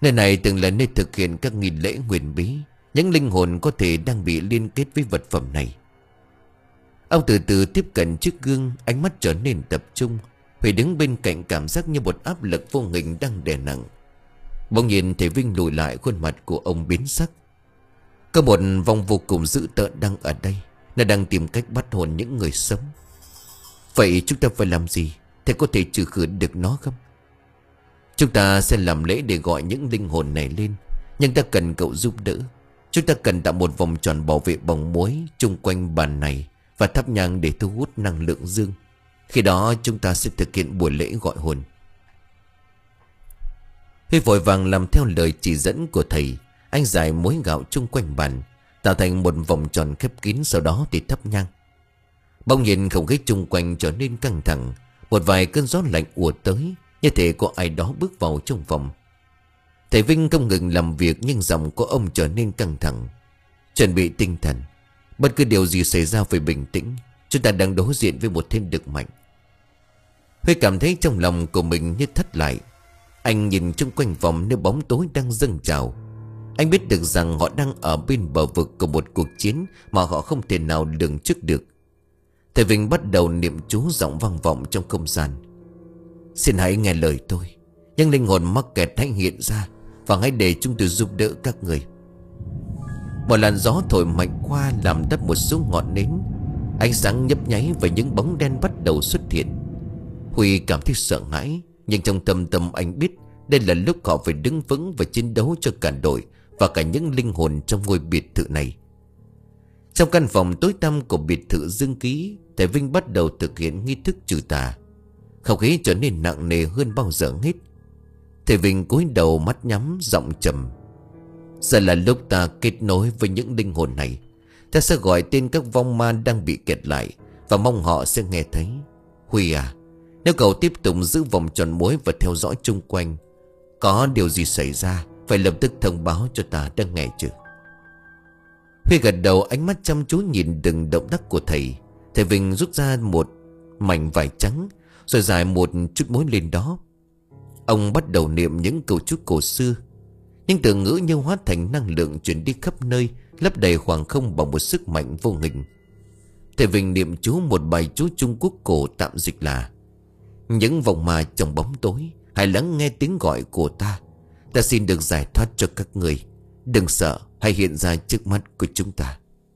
Nơi này từng là nơi thực hiện các nghi lễ huyền bí. Những linh hồn có thể đang bị liên kết với vật phẩm này. Ông từ từ tiếp cận chiếc gương, ánh mắt trở nên tập trung. Huy đứng bên cạnh cảm giác như một áp lực vô hình đang đè nặng. Bỗng nhiên thầy Vinh lùi lại, khuôn mặt của ông biến sắc. Có một vong vô cùng dữ tợn đang ở đây. Nó đang tìm cách bắt hồn những người sống. Vậy chúng ta phải làm gì? Thầy có thể trừ khử được nó không? Chúng ta sẽ làm lễ để gọi những linh hồn này lên. Nhưng ta cần cậu giúp đỡ. Chúng ta cần tạo một vòng tròn bảo vệ bằng muối chung quanh bàn này và thắp nhang để thu hút năng lượng dương. Khi đó chúng ta sẽ thực hiện buổi lễ gọi hồn. Huy vội vàng làm theo lời chỉ dẫn của thầy. Anh rải muối gạo chung quanh bàn, tạo thành một vòng tròn khép kín, sau đó thì thắp nhang. Bỗng nhiên không khí chung quanh trở nên căng thẳng. Một vài cơn gió lạnh ùa tới, như thể có ai đó bước vào trong phòng. Thầy Vinh không ngừng làm việc, nhưng giọng của ông trở nên căng thẳng. Chuẩn bị tinh thần. Bất cứ điều gì xảy ra phải bình tĩnh. Chúng ta đang đối diện với một thiên địch mạnh. Huy cảm thấy trong lòng của mình như thắt lại. Anh nhìn chung quanh phòng nơi bóng tối đang dâng trào. Anh biết được rằng họ đang ở bên bờ vực của một cuộc chiến mà họ không thể nào lường trước được. Thầy Vinh bắt đầu niệm chú, giọng vang vọng trong không gian. Xin hãy nghe lời tôi. Những linh hồn mắc kẹt hãy hiện ra, và hãy để chúng tôi giúp đỡ các người. Một làn gió thổi mạnh qua làm tắt một số ngọn nến. Ánh sáng nhấp nháy và những bóng đen bắt đầu xuất hiện. Huy cảm thấy sợ hãi, nhưng trong tâm tâm anh biết đây là lúc họ phải đứng vững và chiến đấu cho cả đội và cả những linh hồn trong ngôi biệt thự này. Trong căn phòng tối tăm của biệt thự Dương Ký, thầy Vinh bắt đầu thực hiện nghi thức trừ tà. Không khí trở nên nặng nề hơn bao giờ hết. Thầy Vinh cúi đầu, mắt nhắm, giọng trầm. Giờ là lúc ta kết nối với những linh hồn này. Ta sẽ gọi tên các vong ma đang bị kẹt lại, và mong họ sẽ nghe thấy. Huy à, nếu cậu tiếp tục giữ vòng tròn muối và theo dõi chung quanh, có điều gì xảy ra phải lập tức thông báo cho ta, đang nghe chưa? Huy gật đầu, ánh mắt chăm chú nhìn từng động tác của thầy. Thầy Vinh rút ra một mảnh vải trắng, rồi rải một chút muối lên đó. Ông bắt đầu niệm những câu chúc cổ xưa. Những từ ngữ như hóa thành năng lượng chuyển đi khắp nơi, lấp đầy khoảng không bằng một sức mạnh vô hình. Thầy Vinh niệm chú một bài chú Trung Quốc cổ tạm dịch là: những vòng ma trong bóng tối, hãy lắng nghe tiếng gọi của ta. Ta xin được giải thoát cho các người. Đừng sợ, hãy hiện ra trước mắt của chúng ta.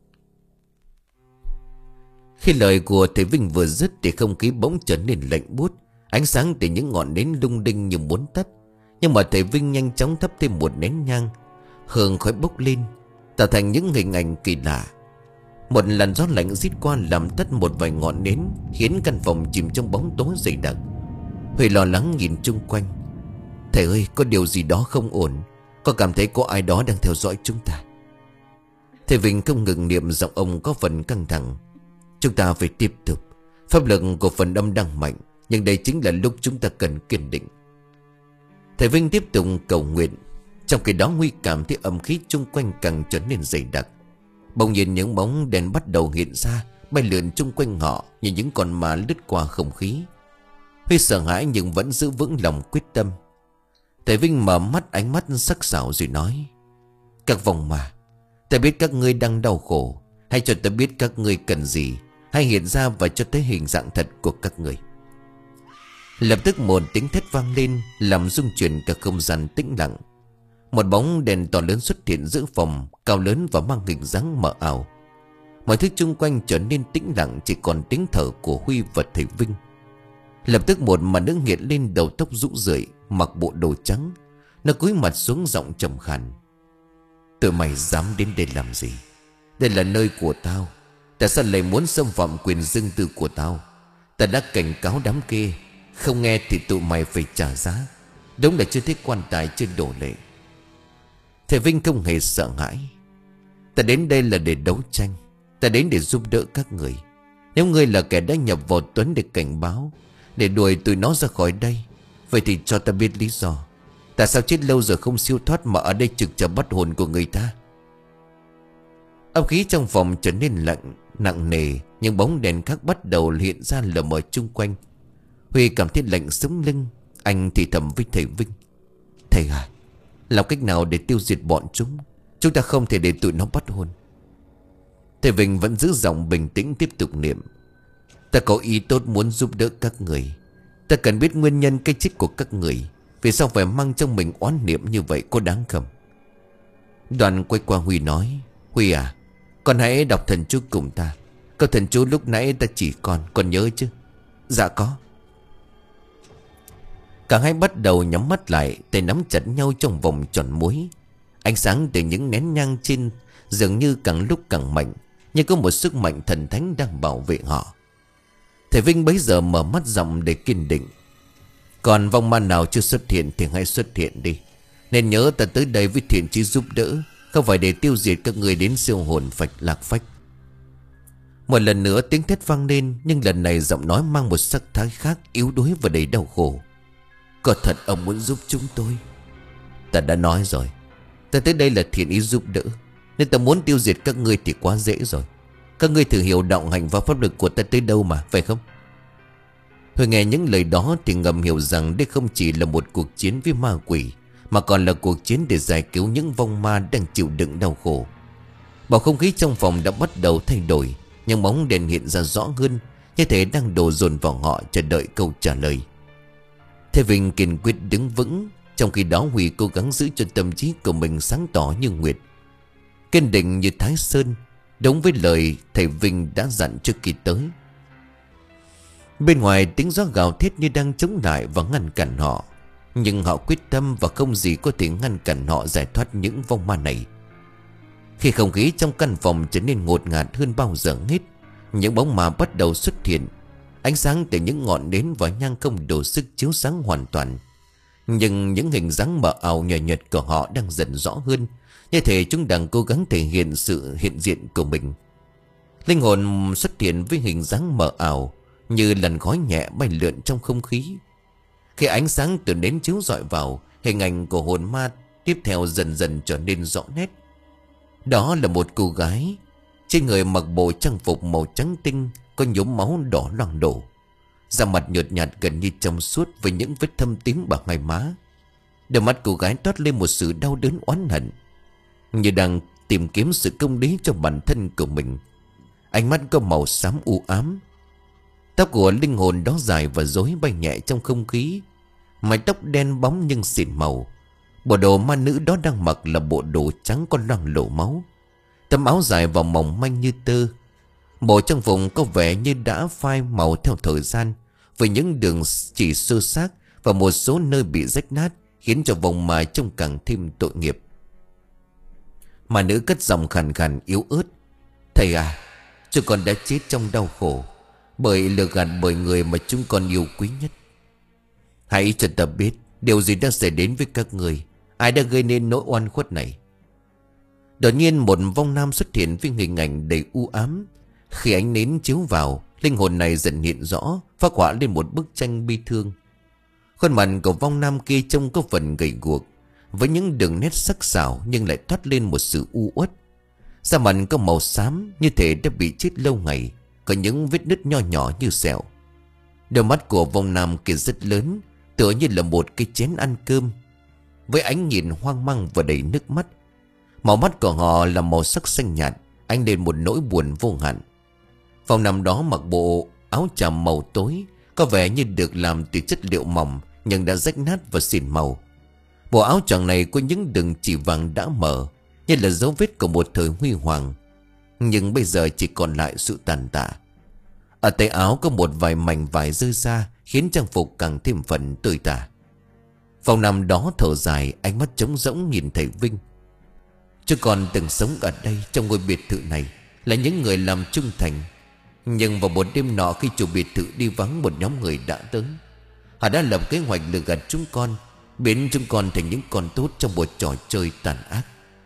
Khi lời của thầy Vinh vừa dứt thì không khí bỗng trở nên lạnh buốt. Ánh sáng từ những ngọn nến lung linh như muốn tắt. Nhưng mà thầy Vinh nhanh chóng thắp thêm một nén nhang. Hương khói bốc lên, tạo thành những hình ảnh kỳ lạ. Một làn gió lạnh rít qua làm tắt một vài ngọn nến, khiến căn phòng chìm trong bóng tối dày đặc. Huy lo lắng nhìn chung quanh. Thầy ơi, có điều gì đó không ổn. Có cảm thấy có ai đó đang theo dõi chúng ta. Thầy Vinh không ngừng niệm, giọng ông có phần căng thẳng. Chúng ta phải tiếp tục. Pháp lực của phần âm đang mạnh, nhưng đây chính là lúc chúng ta cần kiên định. Thầy Vinh tiếp tục cầu nguyện. Trong khi đó Huy cảm thấy âm khí chung quanh càng trở nên dày đặc. Bỗng nhiên những bóng đèn bắt đầu hiện ra, bay lượn chung quanh họ như những con ma lướt qua không khí. Huy sợ hãi nhưng vẫn giữ vững lòng quyết tâm. Thầy Vinh mở mắt, ánh mắt sắc sảo rồi nói: các vong ma, ta biết các ngươi đang đau khổ. Hãy cho ta biết các ngươi cần gì. Hãy hiện ra và cho thấy hình dạng thật của các ngươi. Lập tức một tiếng thét vang lên, làm rung chuyển cả không gian tĩnh lặng. Một bóng đèn to lớn xuất hiện giữa phòng, cao lớn và mang hình dáng mờ ảo. Mọi thứ chung quanh trở nên tĩnh lặng, chỉ còn tiếng thở của Huy và thầy Vinh. Lập tức một mà nữ hiện lên, đầu tóc rũ rượi, mặc bộ đồ trắng. Nó cúi mặt xuống, giọng trầm khàn: tụi mày dám đến đây làm gì? Đây là nơi của tao. Tại sao lại muốn xâm phạm quyền riêng tư của tao? Ta đã cảnh cáo đám kia, không nghe thì tụi mày phải trả giá. Đúng là chưa thấy quan tài chưa đổ lệ. Thầy Vinh không hề sợ hãi. Ta đến đây là để đấu tranh. Ta đến để giúp đỡ các người. Nếu ngươi là kẻ đã nhập vào Tuấn để cảnh báo, để đuổi tụi nó ra khỏi đây, vậy thì cho ta biết lý do. Tại sao chết lâu rồi không siêu thoát mà ở đây trực chờ bắt hồn của người ta? Âm khí trong phòng trở nên lạnh, nặng nề. Nhưng bóng đèn khác bắt đầu hiện ra lờ mờ chung quanh. Huy cảm thấy lạnh sống lưng. Anh thì thầm với thầy Vinh: thầy à, Làm cách nào để tiêu diệt bọn chúng? Chúng ta không thể để tụi nó bắt hồn. Thầy Vinh vẫn giữ giọng bình tĩnh tiếp tục niệm. Ta có ý tốt muốn giúp đỡ các người. Ta cần biết nguyên nhân cái chết của các người. Vì sao phải mang trong mình oán niệm như vậy, có đáng không? Đoàn quay qua Huy nói. Huy à, con hãy đọc thần chú cùng ta. Câu thần chú lúc nãy ta chỉ con, con nhớ chứ? Dạ có. Cả hai bắt đầu nhắm mắt lại, tay nắm chặt nhau trong vòng tròn muối. Ánh sáng từ những nén nhang trên dường như càng lúc càng mạnh, như có một sức mạnh thần thánh đang bảo vệ họ. Thầy Vinh bấy giờ mở mắt giọng để kiên định. Còn vong ma nào chưa xuất hiện thì hãy xuất hiện đi. Nên nhớ ta tới đây với thiện chí giúp đỡ, không phải để tiêu diệt các người đến siêu hồn phạch lạc phách. Một lần nữa tiếng thét vang lên, nhưng lần này giọng nói mang một sắc thái khác, yếu đuối và đầy đau khổ. Có thật ông muốn giúp chúng tôi? Ta đã nói rồi, ta tới đây là thiện ý giúp đỡ, nên ta muốn tiêu diệt các ngươi thì quá dễ rồi. Các ngươi thử hiểu đạo hành và pháp lực của ta tới đâu mà, phải không? Hồi nghe những lời đó thì ngầm hiểu rằng đây không chỉ là một cuộc chiến với ma quỷ, mà còn là cuộc chiến để giải cứu những vong ma đang chịu đựng đau khổ. Bầu không khí trong phòng đã bắt đầu thay đổi, những bóng đèn hiện ra rõ hơn, như thể đang đổ dồn vào họ chờ đợi câu trả lời. Thầy Vinh kiên quyết đứng vững, trong khi đó Huy cố gắng giữ cho tâm trí của mình sáng tỏ như nguyệt, kiên định như Thái Sơn, đúng với lời thầy Vinh đã dặn trước khi tới. Bên ngoài tiếng gió gào thét như đang chống lại và ngăn cản họ, nhưng họ quyết tâm và không gì có thể ngăn cản họ giải thoát những vong ma này. Khi không khí trong căn phòng trở nên ngột ngạt hơn bao giờ hết, những bóng ma bắt đầu xuất hiện. Ánh sáng từ những ngọn nến và nhang không đủ sức chiếu sáng hoàn toàn, nhưng những hình dáng mờ ảo nhờ nhật của họ đang dần rõ hơn, như thể chúng đang cố gắng thể hiện sự hiện diện của mình. Linh hồn xuất hiện với hình dáng mờ ảo, như làn khói nhẹ bay lượn trong không khí. Khi ánh sáng từ nến chiếu rọi vào, hình ảnh của hồn ma tiếp theo dần dần trở nên rõ nét. Đó là một cô gái, trên người mặc bộ trang phục màu trắng tinh, có nhốm máu đỏ loang lổ, da mặt nhợt nhạt gần như trong suốt với những vết thâm tím bằng hai má. Đôi mắt cô gái toát lên một sự đau đớn oán hận, như đang tìm kiếm sự công lý cho bản thân của mình. Ánh mắt có màu xám u ám. Tóc của linh hồn đó dài và rối bay nhẹ trong không khí, mái tóc đen bóng nhưng xỉn màu. Bộ đồ ma nữ đó đang mặc là bộ đồ trắng có loang lổ máu, tấm áo dài và mỏng manh như tơ. Bộ trang phục có vẻ như đã phai màu theo thời gian, với những đường chỉ sơ xác và một số nơi bị rách nát, khiến cho vòng mà trông càng thêm tội nghiệp. Mà nữ cất giọng khàn khàn yếu ớt. Thầy à, chúng con đã chết trong đau khổ, bởi lừa gạt bởi người mà chúng con yêu quý nhất. Hãy cho ta biết điều gì đã xảy đến với các người, ai đã gây nên nỗi oan khuất này. Đột nhiên một vong nam xuất hiện với hình ảnh đầy u ám. Khi ánh nến chiếu vào, linh hồn này dần hiện rõ, phác họa lên một bức tranh bi thương. Khuôn mặt của vong nam kia trông có phần gầy guộc, với những đường nét sắc sảo nhưng lại toát lên một sự u uất. Da mặt có màu xám, như thể đã bị chết lâu ngày, có những vết nứt nho nhỏ như sẹo. Đôi mắt của vong nam kia rất lớn, tựa như là một cái chén ăn cơm, với ánh nhìn hoang mang và đầy nước mắt. Màu mắt của họ là màu sắc xanh nhạt, ánh lên một nỗi buồn vô hạn. Vong nam đó mặc bộ áo tràm màu tối, có vẻ như được làm từ chất liệu mỏng nhưng đã rách nát và xỉn màu. Bộ áo choàng này có những đường chỉ vàng đã mở, như là dấu vết của một thời huy hoàng, nhưng bây giờ chỉ còn lại sự tàn tạ. Ở tay áo có một vài mảnh vải rơi ra, khiến trang phục càng thêm phần tươi tả. Vong nam đó thở dài, ánh mắt trống rỗng nhìn thầy Vinh. Chúng con từng sống ở đây, trong ngôi biệt thự này, là những người làm trung thành. Nhưng vào một đêm nọ, khi chủ biệt thự đi vắng, một nhóm người đã tới. Họ đã lập kế hoạch lừa gạt chúng con, biến chúng con thành những con tốt trong một trò chơi tàn ác.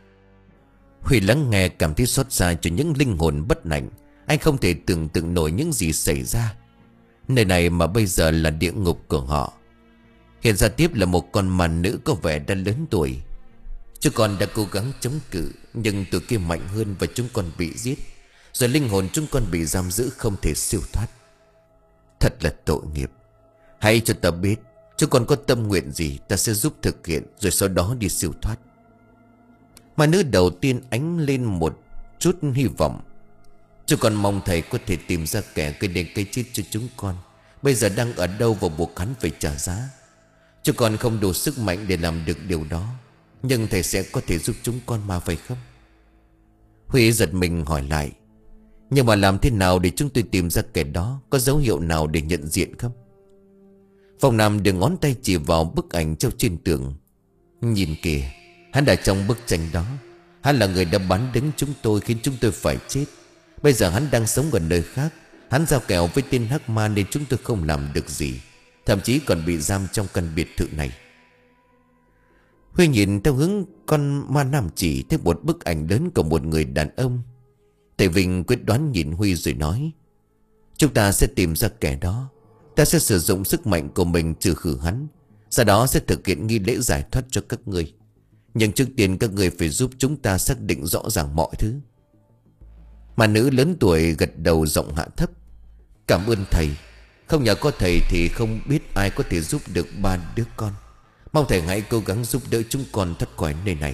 Huy lắng nghe cảm thấy xót xa cho những linh hồn bất hạnh. Anh không thể tưởng tượng nổi những gì xảy ra. Nơi này mà bây giờ là địa ngục của họ. Hiện ra tiếp là một con ma nữ có vẻ đã lớn tuổi. Chúng con đã cố gắng chống cự, nhưng tụi kia mạnh hơn và chúng con bị giết. Rồi linh hồn chúng con bị giam giữ, không thể siêu thoát. Thật là tội nghiệp. Hãy cho ta biết Chú còn có tâm nguyện gì ta sẽ giúp thực hiện, rồi sau đó đi siêu thoát. Ma nữ đầu tiên ánh lên một chút hy vọng. Chú còn mong thầy có thể tìm ra kẻ gây nên cái chết cho chúng con. Bây giờ đang ở đâu và buộc hắn phải trả giá. Chú còn không đủ sức mạnh để làm được điều đó, nhưng thầy sẽ có thể giúp chúng con mà, phải không? Huy giật mình hỏi lại: nhưng mà làm thế nào để chúng tôi tìm ra kẻ đó? Có dấu hiệu nào để nhận diện không? Phong Nam đưa ngón tay chỉ vào bức ảnh treo trên tường. Nhìn kìa, hắn đã trong bức tranh đó. Hắn là người đã bắn đứng chúng tôi, khiến chúng tôi phải chết. Bây giờ hắn đang sống ở nơi khác. Hắn giao kèo với tên hắc ma nên chúng tôi không làm được gì, thậm chí còn bị giam trong căn biệt thự này. Huy nhìn theo hướng con ma nam chỉ, thấy một bức ảnh lớn của một người đàn ông. Thầy Vinh quyết đoán nhìn Huy rồi nói: chúng ta sẽ tìm ra kẻ đó. Ta sẽ sử dụng sức mạnh của mình trừ khử hắn, sau đó sẽ thực hiện nghi lễ giải thoát cho các người. Nhưng trước tiên các người phải giúp chúng ta xác định rõ ràng mọi thứ. Mà nữ lớn tuổi gật đầu giọng hạ thấp: cảm ơn thầy. Không nhờ có thầy thì không biết ai có thể giúp được ba đứa con. Mong thầy hãy cố gắng giúp đỡ chúng con thoát khỏi nơi này.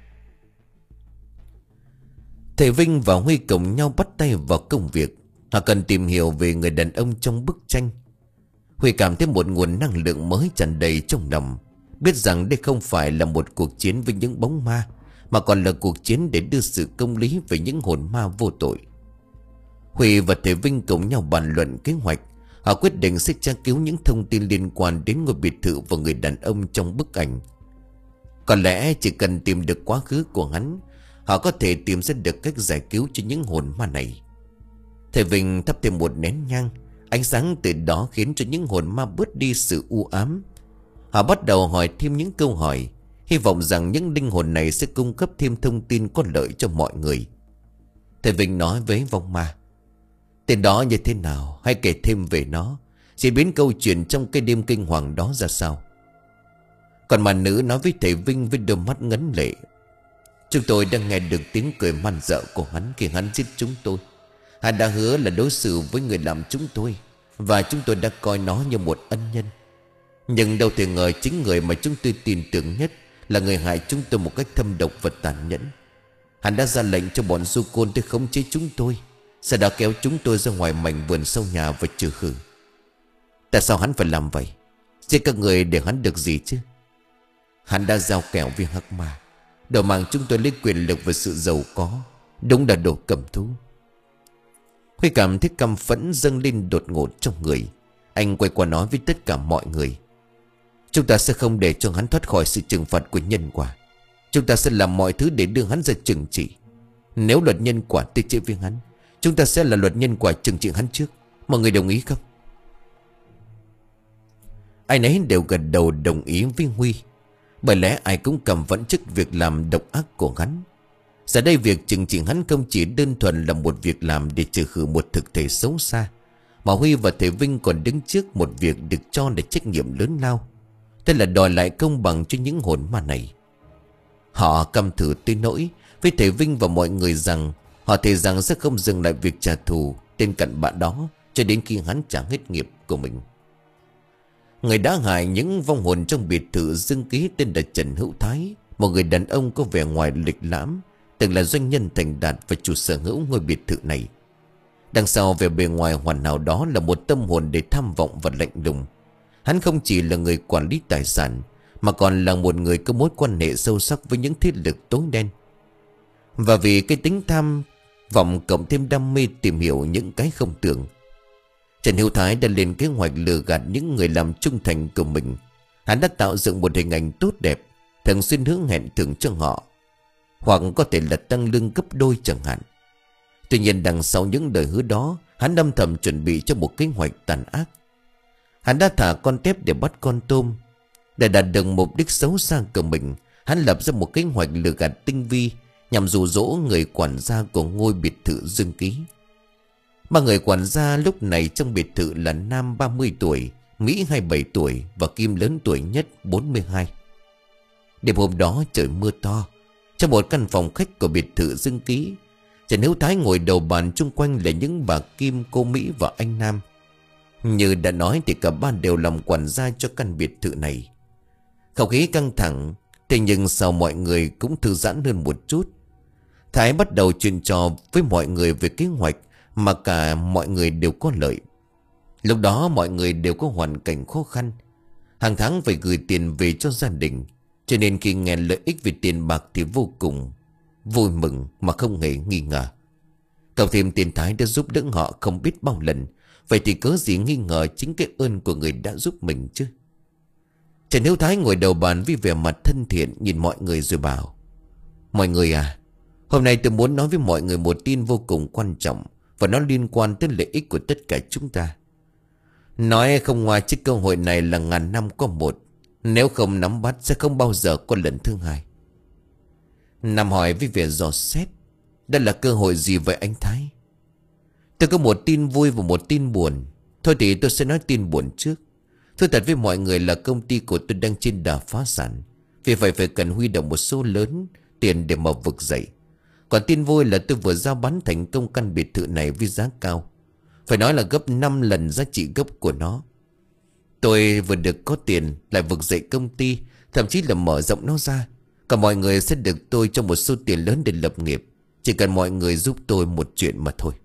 Thầy Vinh và Huy cùng nhau bắt tay vào công việc. Họ cần tìm hiểu về người đàn ông trong bức tranh. Huy cảm thấy một nguồn năng lượng mới tràn đầy trong lòng, biết rằng đây không phải là một cuộc chiến với những bóng ma, mà còn là cuộc chiến để đưa sự công lý về những hồn ma vô tội. Huy và thầy Vinh cùng nhau bàn luận kế hoạch. Họ quyết định sẽ tra cứu những thông tin liên quan đến ngôi biệt thự và người đàn ông trong bức ảnh. Có lẽ chỉ cần tìm được quá khứ của hắn, họ có thể tìm ra được cách giải cứu cho những hồn ma này. Thầy Vinh thắp thêm một nén nhang. Ánh sáng từ đó khiến cho những hồn ma bớt đi sự u ám. Họ bắt đầu hỏi thêm những câu hỏi, hy vọng rằng những linh hồn này sẽ cung cấp thêm thông tin có lợi cho mọi người. Thầy Vinh nói với vong ma: tên đó như thế nào? Hãy kể thêm về nó, diễn biến câu chuyện trong cái đêm kinh hoàng đó ra sao. Còn mà nữ nói với thầy Vinh với đôi mắt ngấn lệ: chúng tôi đang nghe được tiếng cười man dợ của hắn khi hắn giết chúng tôi. Hắn đã hứa là đối xử với người làm chúng tôi, và chúng tôi đã coi nó như một ân nhân. Nhưng đâu thể ngờ chính người mà chúng tôi tin tưởng nhất là người hại chúng tôi một cách thâm độc và tàn nhẫn. Hắn đã ra lệnh cho bọn du côn tới khống chế chúng tôi, sau đó kéo chúng tôi ra ngoài mảnh vườn sau nhà và trừ khử. Tại sao hắn phải làm vậy? Giết các người để hắn được gì chứ? Hắn đã giao kèo với hắc ma, đầu mang chúng tôi lấy quyền lực và sự giàu có. Đúng là đồ cầm thú. Huy cảm thấy căm phẫn dâng lên đột ngột trong người. Anh quay qua nói với tất cả mọi người: chúng ta sẽ không để cho hắn thoát khỏi sự trừng phạt của nhân quả. Chúng ta sẽ làm mọi thứ để đưa hắn ra trừng trị. Nếu luật nhân quả tới chế với hắn, chúng ta sẽ là luật nhân quả trừng trị hắn trước. Mọi người đồng ý không? Ai nấy đều gật đầu đồng ý với Huy, bởi lẽ ai cũng cầm vẫn chức việc làm độc ác của hắn. Giờ đây việc trừng trị hắn không chỉ đơn thuần là một việc làm để trừ khử một thực thể xấu xa, mà Huy và thầy Vinh còn đứng trước một việc được cho là trách nhiệm lớn lao. Thế là đòi lại công bằng cho những hồn ma này. Họ căm thử tới nỗi với thầy Vinh và mọi người rằng họ thề rằng sẽ không dừng lại việc trả thù tên cặn bã đó cho đến khi hắn trả hết nghiệp của mình. Người đã hại những vong hồn trong biệt thự Dương Ký tên là Trần Hữu Thái, một người đàn ông có vẻ ngoài lịch lãm, từng là doanh nhân thành đạt và chủ sở hữu ngôi biệt thự này. Đằng sau về bề ngoài hoàn hảo đó là một tâm hồn để tham vọng và lạnh lùng. Hắn không chỉ là người quản lý tài sản, mà còn là một người có mối quan hệ sâu sắc với những thế lực tối đen. Và vì cái tính tham vọng cộng thêm đam mê tìm hiểu những cái không tưởng, Trần Hữu Thái đã lên kế hoạch lừa gạt những người làm trung thành của mình. Hắn đã tạo dựng một hình ảnh tốt đẹp, thường xuyên hứa hẹn thưởng cho họ, hoặc có thể là tăng lương gấp đôi chẳng hạn. Tuy nhiên đằng sau những lời hứa đó, hắn âm thầm chuẩn bị cho một kế hoạch tàn ác. Hắn đã thả con tép để bắt con tôm. Để đạt được mục đích xấu xa của mình, hắn lập ra một kế hoạch lừa gạt tinh vi nhằm dụ dỗ người quản gia của ngôi biệt thự Dương Ký. Ba người quản gia lúc này trong biệt thự là Nam ba mươi tuổi, Mỹ hai mươi bảy tuổi và Kim lớn tuổi nhất bốn mươi hai. Đêm hôm đó trời mưa to. Trong một căn phòng khách của biệt thự Dương Ký, Trần Hữu Thái ngồi đầu bàn, chung quanh là những bà Kim, cô Mỹ và anh Nam. Như đã nói thì cả ba đều làm quản gia cho căn biệt thự này. Không khí căng thẳng, thế nhưng sao mọi người cũng thư giãn hơn một chút. Thái bắt đầu chuyện trò với mọi người về kế hoạch mà cả mọi người đều có lợi. Lúc đó mọi người đều có hoàn cảnh khó khăn, hàng tháng phải gửi tiền về cho gia đình, cho nên khi nghe lợi ích về tiền bạc thì vô cùng vui mừng mà không hề nghi ngờ. Cộng thêm tiền Thái đã giúp đỡ họ không biết bao lần, vậy thì cớ gì nghi ngờ chính cái ơn của người đã giúp mình chứ. Trần Hiếu Thái ngồi đầu bàn với vẻ mặt thân thiện nhìn mọi người rồi bảo: Mọi người à, hôm nay tôi muốn nói với mọi người một tin vô cùng quan trọng, và nó liên quan tới lợi ích của tất cả chúng ta. Nói không ngoài chiếc cơ hội này là ngàn năm có một, nếu không nắm bắt sẽ không bao giờ có lần thứ hai. Nam hỏi với vẻ dò xét: Đây là cơ hội gì vậy anh Thái? Tôi có một tin vui và một tin buồn. Thôi thì tôi sẽ nói tin buồn trước. Thưa thật với mọi người là công ty của tôi đang trên đà phá sản, vì vậy phải cần huy động một số lớn tiền để mà vực dậy. Còn tin vui là tôi vừa giao bán thành công căn biệt thự này với giá cao, phải nói là gấp năm lần giá trị gốc của nó. Tôi vừa được có tiền lại vực dậy công ty, thậm chí là mở rộng nó ra. Cả mọi người sẽ được tôi cho một số tiền lớn để lập nghiệp. Chỉ cần mọi người giúp tôi một chuyện mà thôi.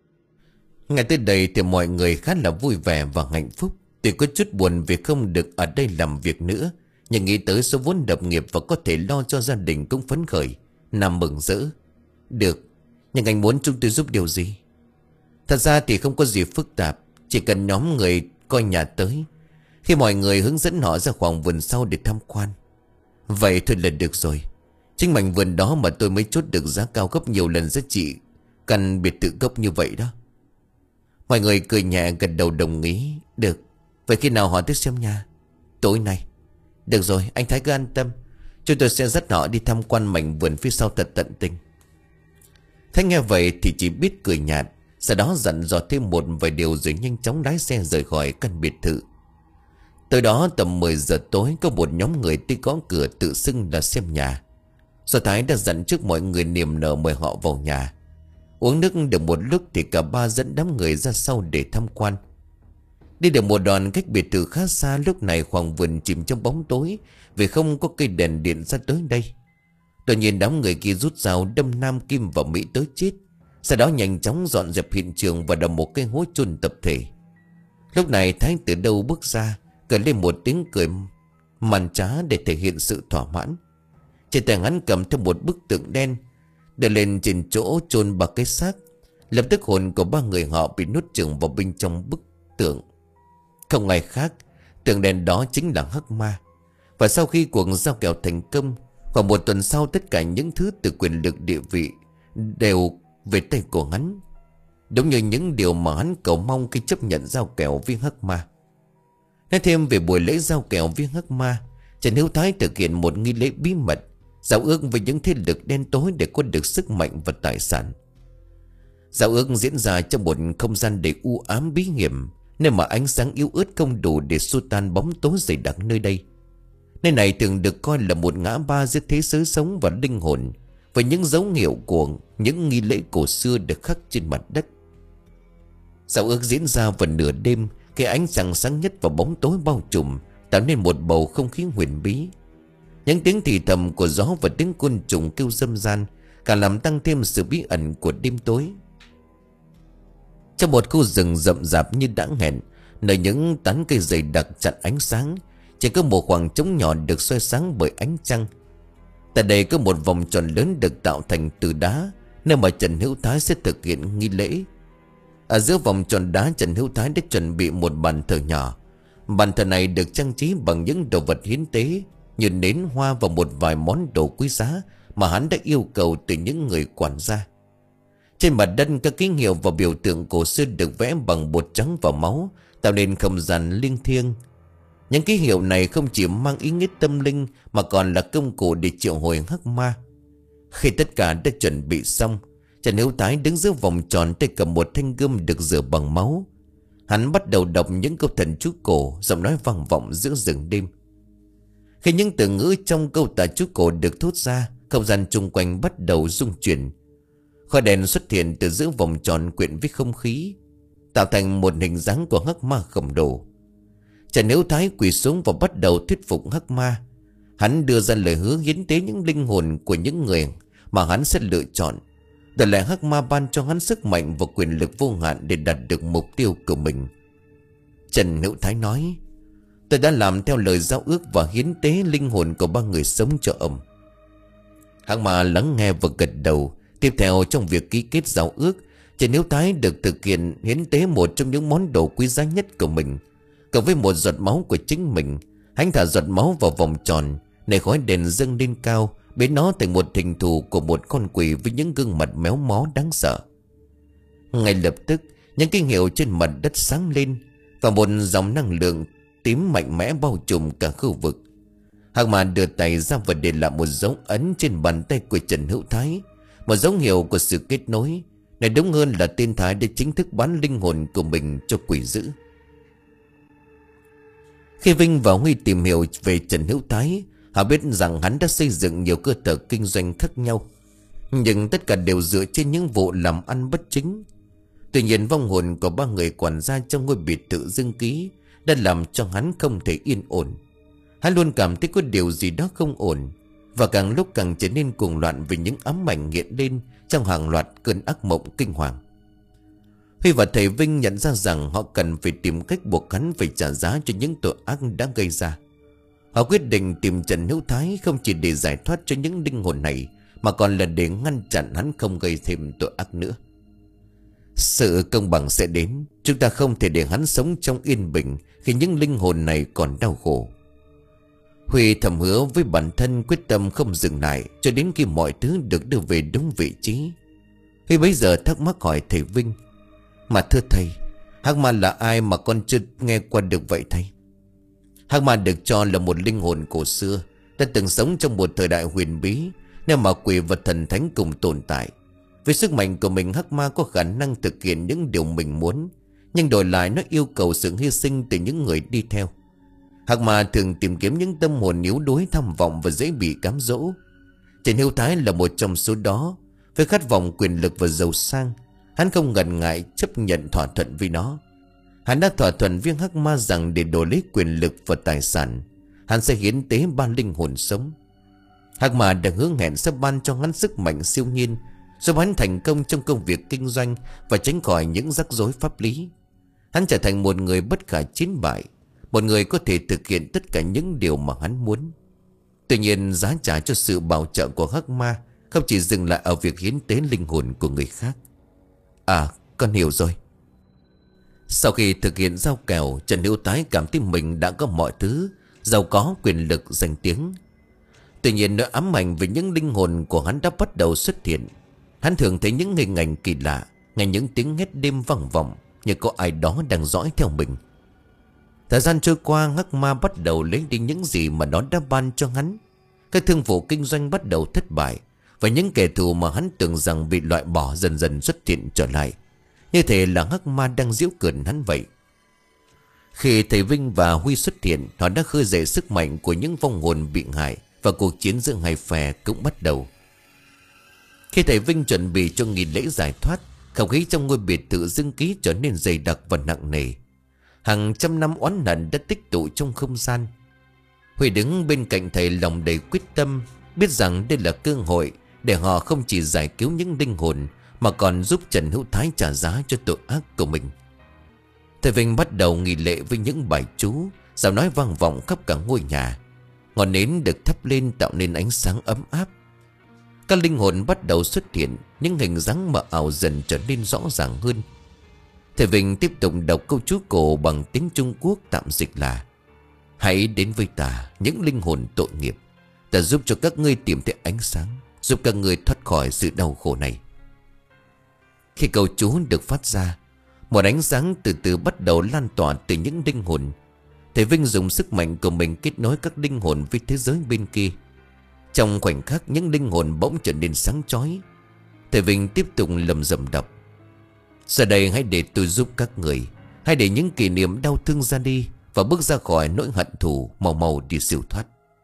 Ngay tới đây thì mọi người khá là vui vẻ và hạnh phúc. Tuy có chút buồn vì không được ở đây làm việc nữa, nhưng nghĩ tới số vốn lập nghiệp và có thể lo cho gia đình cũng phấn khởi. Nam mừng rỡ: Được, nhưng anh muốn chúng tôi giúp điều gì? Thật ra thì không có gì phức tạp, chỉ cần nhóm người coi nhà tới, khi mọi người hướng dẫn họ ra khoảng vườn sau để tham quan. Vậy thôi là được rồi. Chính mảnh vườn đó mà tôi mới chốt được giá cao gấp nhiều lần giá trị căn biệt thự gốc như vậy đó. Mọi người cười nhẹ gật đầu đồng ý. Được, vậy khi nào họ tới xem nhà? Tối nay. Được rồi, anh Thái cứ an tâm, chúng tôi sẽ dắt họ đi tham quan mảnh vườn phía sau thật tận tình. Thái nghe vậy thì chỉ biết cười nhạt, sau đó dặn dò thêm một vài điều rồi nhanh chóng lái xe rời khỏi căn biệt thự. Tới đó tầm mười giờ tối, có một nhóm người tới gõ cửa tự xưng là xem nhà. Do Thái đã dặn trước mọi người niềm nở mời họ vào nhà. Uống nước được một lúc thì cả ba dẫn đám người ra sau để tham quan. Đi được một đoạn cách biệt thự khá xa, lúc này khoảng vườn chìm trong bóng tối vì không có cây đèn điện ra tới đây. Đột nhiên đám người kia rút dao đâm Nam Kim và Mỹ tới chết. Sau đó nhanh chóng dọn dẹp hiện trường và đập một cái hố chôn tập thể. Lúc này Thái từ đâu bước ra, cười lên một tiếng cười màn trá để thể hiện sự thỏa mãn. Trên tay hắn cầm theo một bức tượng đen, đưa lên trên chỗ chôn ba cái xác. Lập tức hồn của ba người họ bị nuốt chửng vào bên trong bức tượng. Không ai khác, tượng đen đó chính là Hắc Ma. Và sau khi cuộc giao kèo thành công, khoảng một tuần sau tất cả những thứ từ quyền lực địa vị đều về tay của hắn, đúng như những điều mà hắn cầu mong khi chấp nhận giao kèo với Hắc Ma. Nói thêm về buổi lễ giao kèo với Hắc Ma, Trần Hiếu Thái thực hiện một nghi lễ bí mật, giao ước với những thế lực đen tối để có được sức mạnh và tài sản. Giao ước diễn ra trong một không gian đầy u ám bí hiểm, nơi mà ánh sáng yếu ớt không đủ để xua tan bóng tối dày đặc nơi đây. Nơi này thường được coi là một ngã ba giữa thế giới sống và linh hồn, với những dấu hiệu của những nghi lễ cổ xưa được khắc trên mặt đất. Giao ước diễn ra vào nửa đêm, khi ánh sáng sáng nhất và bóng tối bao trùm, tạo nên một bầu không khí huyền bí. Những tiếng thì thầm của gió và tiếng côn trùng kêu râm ran càng làm tăng thêm sự bí ẩn của đêm tối. Trong một khu rừng rậm rạp như đã hẹn, nơi những tán cây dày đặc chặn ánh sáng, chỉ có một khoảng trống nhỏ được soi sáng bởi ánh trăng. Tại đây có một vòng tròn lớn được tạo thành từ đá, nơi mà Trần Hiếu Thái sẽ thực hiện nghi lễ. Ở giữa vòng tròn đá, Trần Hiếu Thái đã chuẩn bị một bàn thờ nhỏ. Bàn thờ này được trang trí bằng những đồ vật hiến tế như nến, hoa và một vài món đồ quý giá mà hắn đã yêu cầu từ những người quản gia. Trên mặt đất, các ký hiệu và biểu tượng cổ xưa được vẽ bằng bột trắng và máu, tạo nên không gian linh thiêng. Những ký hiệu này không chỉ mang ý nghĩa tâm linh mà còn là công cụ để triệu hồi Hắc Ma. Khi tất cả đã chuẩn bị xong, Trần Hiếu Thái đứng giữa vòng tròn, tay cầm một thanh gươm được rửa bằng máu. Hắn bắt đầu đọc những câu thần chú cổ, giọng nói vang vọng giữa rừng đêm. Khi những từ ngữ trong câu tả chú cổ được thốt ra, không gian chung quanh bắt đầu rung chuyển. Khói đèn xuất hiện từ giữa vòng tròn quyện với không khí. tạo thành một hình dáng của hắc ma khổng lồ. Trần Hiếu Thái quỳ xuống và bắt đầu thuyết phục hắc ma. Hắn đưa ra lời hứa hiến tế những linh hồn của những người mà hắn sẽ lựa chọn. Để lại hắc ma ban cho hắn sức mạnh và quyền lực vô hạn để đạt được mục tiêu của mình. Trần Hiếu Thái nói: tôi đã làm theo lời giao ước và hiến tế linh hồn của ba người sống cho ông. Hắc ma lắng nghe và gật đầu. Tiếp theo trong việc ký kết giao ước, Trần Hiếu Thái được thực hiện hiến tế một trong những món đồ quý giá nhất của mình. Cộng với một giọt máu của chính mình, hắn thả giọt máu vào vòng tròn, để khói đèn dâng lên cao, biến nó thành một hình thù của một con quỷ với những gương mặt méo mó đáng sợ. Ngay lập tức, những kinh hiệu trên mặt đất sáng lên, và một dòng năng lượng tím mạnh mẽ bao trùm cả khu vực. Hắc ma đưa tay ra và để lại một dấu ấn trên bàn tay của Trần Hữu Thái, một dấu hiệu của sự kết nối. Này đúng hơn là tên Thái đã chính thức bán linh hồn của mình cho quỷ dữ. Khi Vinh và Huy tìm hiểu về Trần Hữu Thái, họ biết rằng hắn đã xây dựng nhiều cơ sở kinh doanh khác nhau, nhưng tất cả đều dựa trên những vụ làm ăn bất chính. Tuy nhiên vong hồn của ba người quản gia trong ngôi biệt thự Dương Ký đã làm cho hắn không thể yên ổn. Hắn luôn cảm thấy có điều gì đó không ổn, và càng lúc càng trở nên cuồng loạn vì những ám ảnh hiện lên trong hàng loạt cơn ác mộng kinh hoàng. Huy và thầy Vinh nhận ra rằng họ cần phải tìm cách buộc hắn phải trả giá cho những tội ác đã gây ra. Họ quyết định tìm Trần Hữu Thái không chỉ để giải thoát cho những linh hồn này, mà còn là để ngăn chặn hắn không gây thêm tội ác nữa. Sự công bằng sẽ đến. Chúng ta không thể để hắn sống trong yên bình khi những linh hồn này còn đau khổ. Huy thầm hứa với bản thân quyết tâm không dừng lại cho đến khi mọi thứ được đưa về đúng vị trí. Huy bấy giờ thắc mắc hỏi thầy Vinh: mà thưa thầy, hắc ma là ai mà con chưa nghe qua được vậy thầy? Hắc ma được cho là một linh hồn cổ xưa, đã từng sống trong một thời đại huyền bí, nơi mà quỷ và thần thánh cùng tồn tại. Với sức mạnh của mình, hắc ma có khả năng thực hiện những điều mình muốn, nhưng đổi lại nó yêu cầu sự hy sinh từ những người đi theo. Hắc ma thường tìm kiếm những tâm hồn yếu đuối, tham vọng và dễ bị cám dỗ. Trần Hiếu Thái là một trong số đó. Với khát vọng quyền lực và giàu sang, hắn không ngần ngại chấp nhận thỏa thuận với nó. Hắn đã thỏa thuận với hắc ma rằng để đổi lấy quyền lực và tài sản, hắn sẽ hiến tế ba linh hồn sống. Hắc ma đã hứa hẹn sẽ ban cho hắn sức mạnh siêu nhiên, giúp hắn thành công trong công việc kinh doanh và tránh khỏi những rắc rối pháp lý. Hắn trở thành một người bất khả chiến bại, một người có thể thực hiện tất cả những điều mà hắn muốn. Tuy nhiên giá trả cho sự bảo trợ của hắc ma không chỉ dừng lại ở việc hiến tế linh hồn của người khác. À, con hiểu rồi. Sau khi thực hiện giao kèo, Trần Hữu Thái cảm thấy mình đã có mọi thứ: giàu có, quyền lực, danh tiếng. Tuy nhiên nỗi ám ảnh về những linh hồn của hắn đã bắt đầu xuất hiện. Hắn thường thấy những hình ảnh kỳ lạ, nghe những tiếng hét đêm vang vọng, như có ai đó đang dõi theo mình. Thời gian trôi qua, hắc ma bắt đầu lấy đi những gì mà nó đã ban cho hắn. Các thương vụ kinh doanh bắt đầu thất bại, và những kẻ thù mà hắn tưởng rằng bị loại bỏ dần dần xuất hiện trở lại, như thể là hắc ma đang giễu cợt hắn vậy. Khi thầy Vinh và Huy xuất hiện, họ đã khơi dậy sức mạnh của những vong hồn bị hại, và cuộc chiến giữa hai phe cũng bắt đầu. Khi thầy Vinh chuẩn bị cho nghi lễ giải thoát, không khí trong ngôi biệt thự Dương Ký trở nên dày đặc và nặng nề. Hàng trăm năm oán hận đã tích tụ trong không gian. Huy đứng bên cạnh thầy lòng đầy quyết tâm, biết rằng đây là cơ hội để họ không chỉ giải cứu những linh hồn, mà còn giúp Trần Hữu Thái trả giá cho tội ác của mình. Thầy Vinh bắt đầu nghi lễ với những bài chú, giọng nói vang vọng khắp cả ngôi nhà. Ngọn nến được thắp lên tạo nên ánh sáng ấm áp. Các linh hồn bắt đầu xuất hiện, những hình dáng mờ ảo dần trở nên rõ ràng hơn. Thầy Vinh tiếp tục đọc câu chú cổ bằng tiếng Trung Quốc tạm dịch là: hãy đến với ta, những linh hồn tội nghiệp. Ta giúp cho các ngươi tìm thấy ánh sáng, giúp các ngươi thoát khỏi sự đau khổ này. Khi câu chú được phát ra, một ánh sáng từ từ bắt đầu lan tỏa từ những linh hồn. Thầy Vinh dùng sức mạnh của mình kết nối các linh hồn với thế giới bên kia. Trong khoảnh khắc, những linh hồn bỗng trở nên sáng chói. Thầy Vinh tiếp tục lầm rầm đọc: giờ đây hãy để tôi giúp các người, hãy để những kỷ niệm đau thương ra đi, và bước ra khỏi nỗi hận thù, mau mau đi siêu thoát.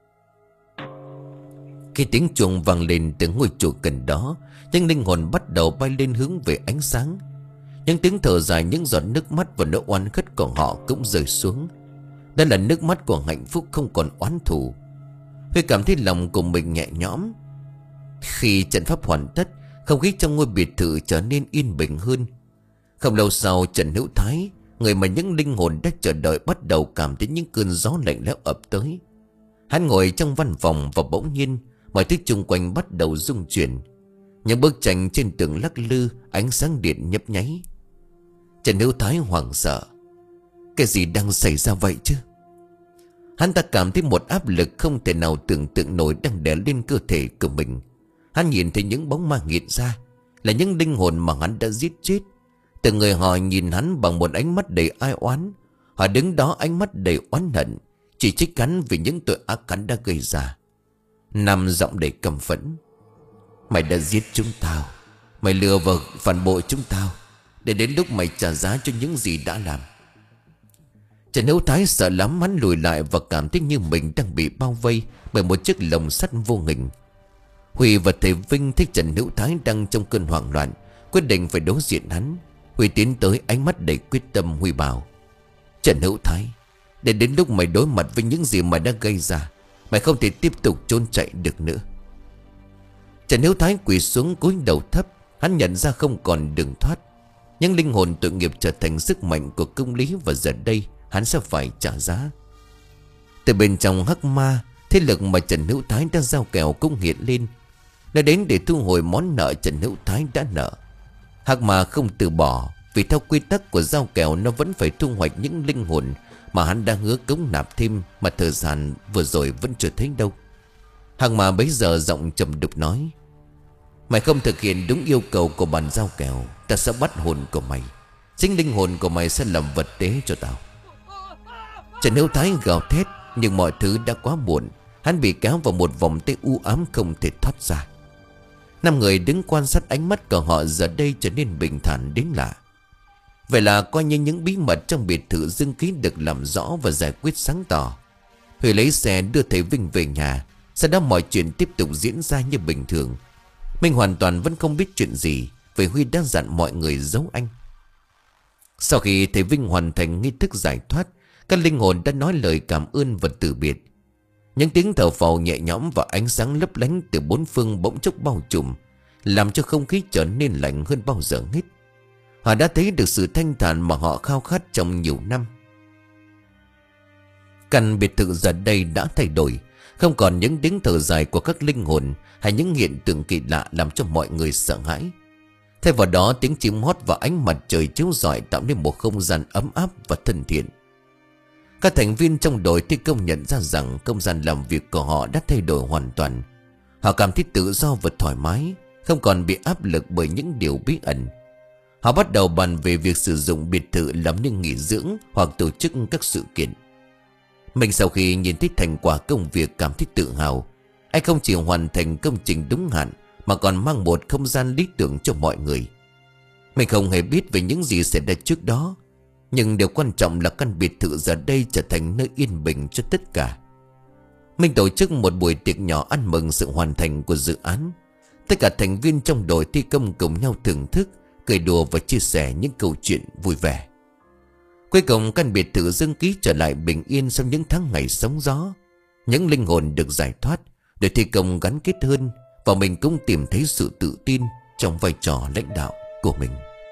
Khi tiếng chuông vang lên từ ngôi chùa gần đó, những linh hồn bắt đầu bay lên hướng về ánh sáng. Những tiếng thở dài, những giọt nước mắt và nỗi oán khất của họ cũng rơi xuống. Đó là nước mắt của hạnh phúc không còn oán thù. Huy cảm thấy lòng của mình nhẹ nhõm. Khi trận pháp hoàn tất, không khí trong ngôi biệt thự trở nên yên bình hơn. Không lâu sau, Trần Hữu Thái, người mà những linh hồn đã chờ đợi, bắt đầu cảm thấy những cơn gió lạnh lẽo ập tới. Hắn ngồi trong văn phòng và bỗng nhiên mọi thứ xung quanh bắt đầu rung chuyển. Những bức tranh trên tường lắc lư, ánh sáng điện nhấp nháy. Trần Hữu Thái hoảng sợ. Cái gì đang xảy ra vậy chứ? Hắn ta cảm thấy một áp lực không thể nào tưởng tượng nổi đang đè lên cơ thể của mình. Hắn nhìn thấy những bóng ma hiện ra là những linh hồn mà hắn đã giết chết. Từng người họ nhìn hắn bằng một ánh mắt đầy ai oán. Họ đứng đó ánh mắt đầy oán hận, chỉ trích hắn vì những tội ác hắn đã gây ra. Nam giọng đầy căm phẫn. Mày đã giết chúng tao, mày lừa và phản bội chúng tao, để đến lúc mày trả giá cho những gì đã làm. Trần Hữu Thái sợ lắm, hắn lùi lại và cảm thấy như mình đang bị bao vây bởi một chiếc lồng sắt vô hình. Huy và thầy Vinh thấy Trần Hữu Thái đang trong cơn hoảng loạn, quyết định phải đối diện hắn. Huy tiến tới, ánh mắt đầy quyết tâm. Huy bảo: Trần Hữu Thái, để đến lúc mày đối mặt với những gì mày đã gây ra, mày không thể tiếp tục trốn chạy được nữa. Trần Hữu Thái quỳ xuống cúi đầu thấp. Hắn nhận ra không còn đường thoát. Những linh hồn tội nghiệp trở thành sức mạnh của công lý, và giờ đây hắn sẽ phải trả giá. Từ bên trong hắc ma, thế lực mà Trần Hữu Thái đã giao kèo cũng hiện lên. Nó đến để thu hồi món nợ Trần Hữu Thái đã nợ. Hắc ma không từ bỏ, vì theo quy tắc của giao kèo nó vẫn phải thu hoạch những linh hồn mà hắn đã hứa cống nạp thêm, mà thời gian vừa rồi vẫn chưa thấy đâu. Hắc ma bấy giờ giọng trầm đục nói: Mày không thực hiện đúng yêu cầu của bản giao kèo, ta sẽ bắt hồn của mày. Chính linh hồn của mày sẽ làm vật tế cho tao. Trần Hữu Thái gào thét, nhưng mọi thứ đã quá muộn. Hắn bị kéo vào một vòng tay u ám không thể thoát ra. Năm người đứng quan sát, ánh mắt của họ giờ đây trở nên bình thản đến lạ. Vậy là coi như những bí mật trong biệt thự Dương Ký được làm rõ và giải quyết sáng tỏ. Huy lấy xe đưa thầy Vinh về nhà. Sau đó mọi chuyện tiếp tục diễn ra như bình thường. Mình hoàn toàn vẫn không biết chuyện gì, vì Huy đã dặn mọi người giấu anh. Sau khi thầy Vinh hoàn thành nghi thức giải thoát, các linh hồn đã nói lời cảm ơn và từ biệt. Những tiếng thở phào nhẹ nhõm và ánh sáng lấp lánh từ bốn phương bỗng chốc bao trùm, làm cho không khí trở nên lạnh hơn bao giờ hết. Họ đã thấy được sự thanh thản mà họ khao khát trong nhiều năm. Căn biệt thự giờ đây đã thay đổi, không còn những tiếng thở dài của các linh hồn hay những hiện tượng kỳ lạ làm cho mọi người sợ hãi. Thay vào đó, tiếng chim hót và ánh mặt trời chiếu rọi tạo nên một không gian ấm áp và thân thiện. Các thành viên trong đội thi công nhận ra rằng không gian làm việc của họ đã thay đổi hoàn toàn. Họ cảm thấy tự do và thoải mái, không còn bị áp lực bởi những điều bí ẩn. Họ bắt đầu bàn về việc sử dụng biệt thự làm nơi nghỉ dưỡng hoặc tổ chức các sự kiện. Mình sau khi nhìn thấy thành quả công việc cảm thấy tự hào. Anh không chỉ hoàn thành công trình đúng hạn, mà còn mang một không gian lý tưởng cho mọi người. Mình không hề biết về những gì xảy ra trước đó, nhưng điều quan trọng là căn biệt thự giờ đây trở thành nơi yên bình cho tất cả. Mình tổ chức một buổi tiệc nhỏ ăn mừng sự hoàn thành của dự án. Tất cả thành viên trong đội thi công cùng nhau thưởng thức, cười đùa và chia sẻ những câu chuyện vui vẻ. Cuối cùng căn biệt thự Dương Ký trở lại bình yên sau những tháng ngày sóng gió. Những linh hồn được giải thoát, đội thi công gắn kết hơn, và mình cũng tìm thấy sự tự tin trong vai trò lãnh đạo của mình.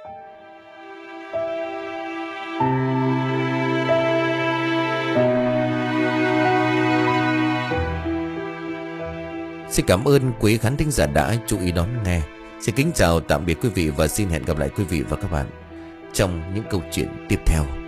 Xin cảm ơn quý khán thính giả đã chú ý đón nghe. Xin kính chào tạm biệt quý vị và xin hẹn gặp lại quý vị và các bạn trong những câu chuyện tiếp theo.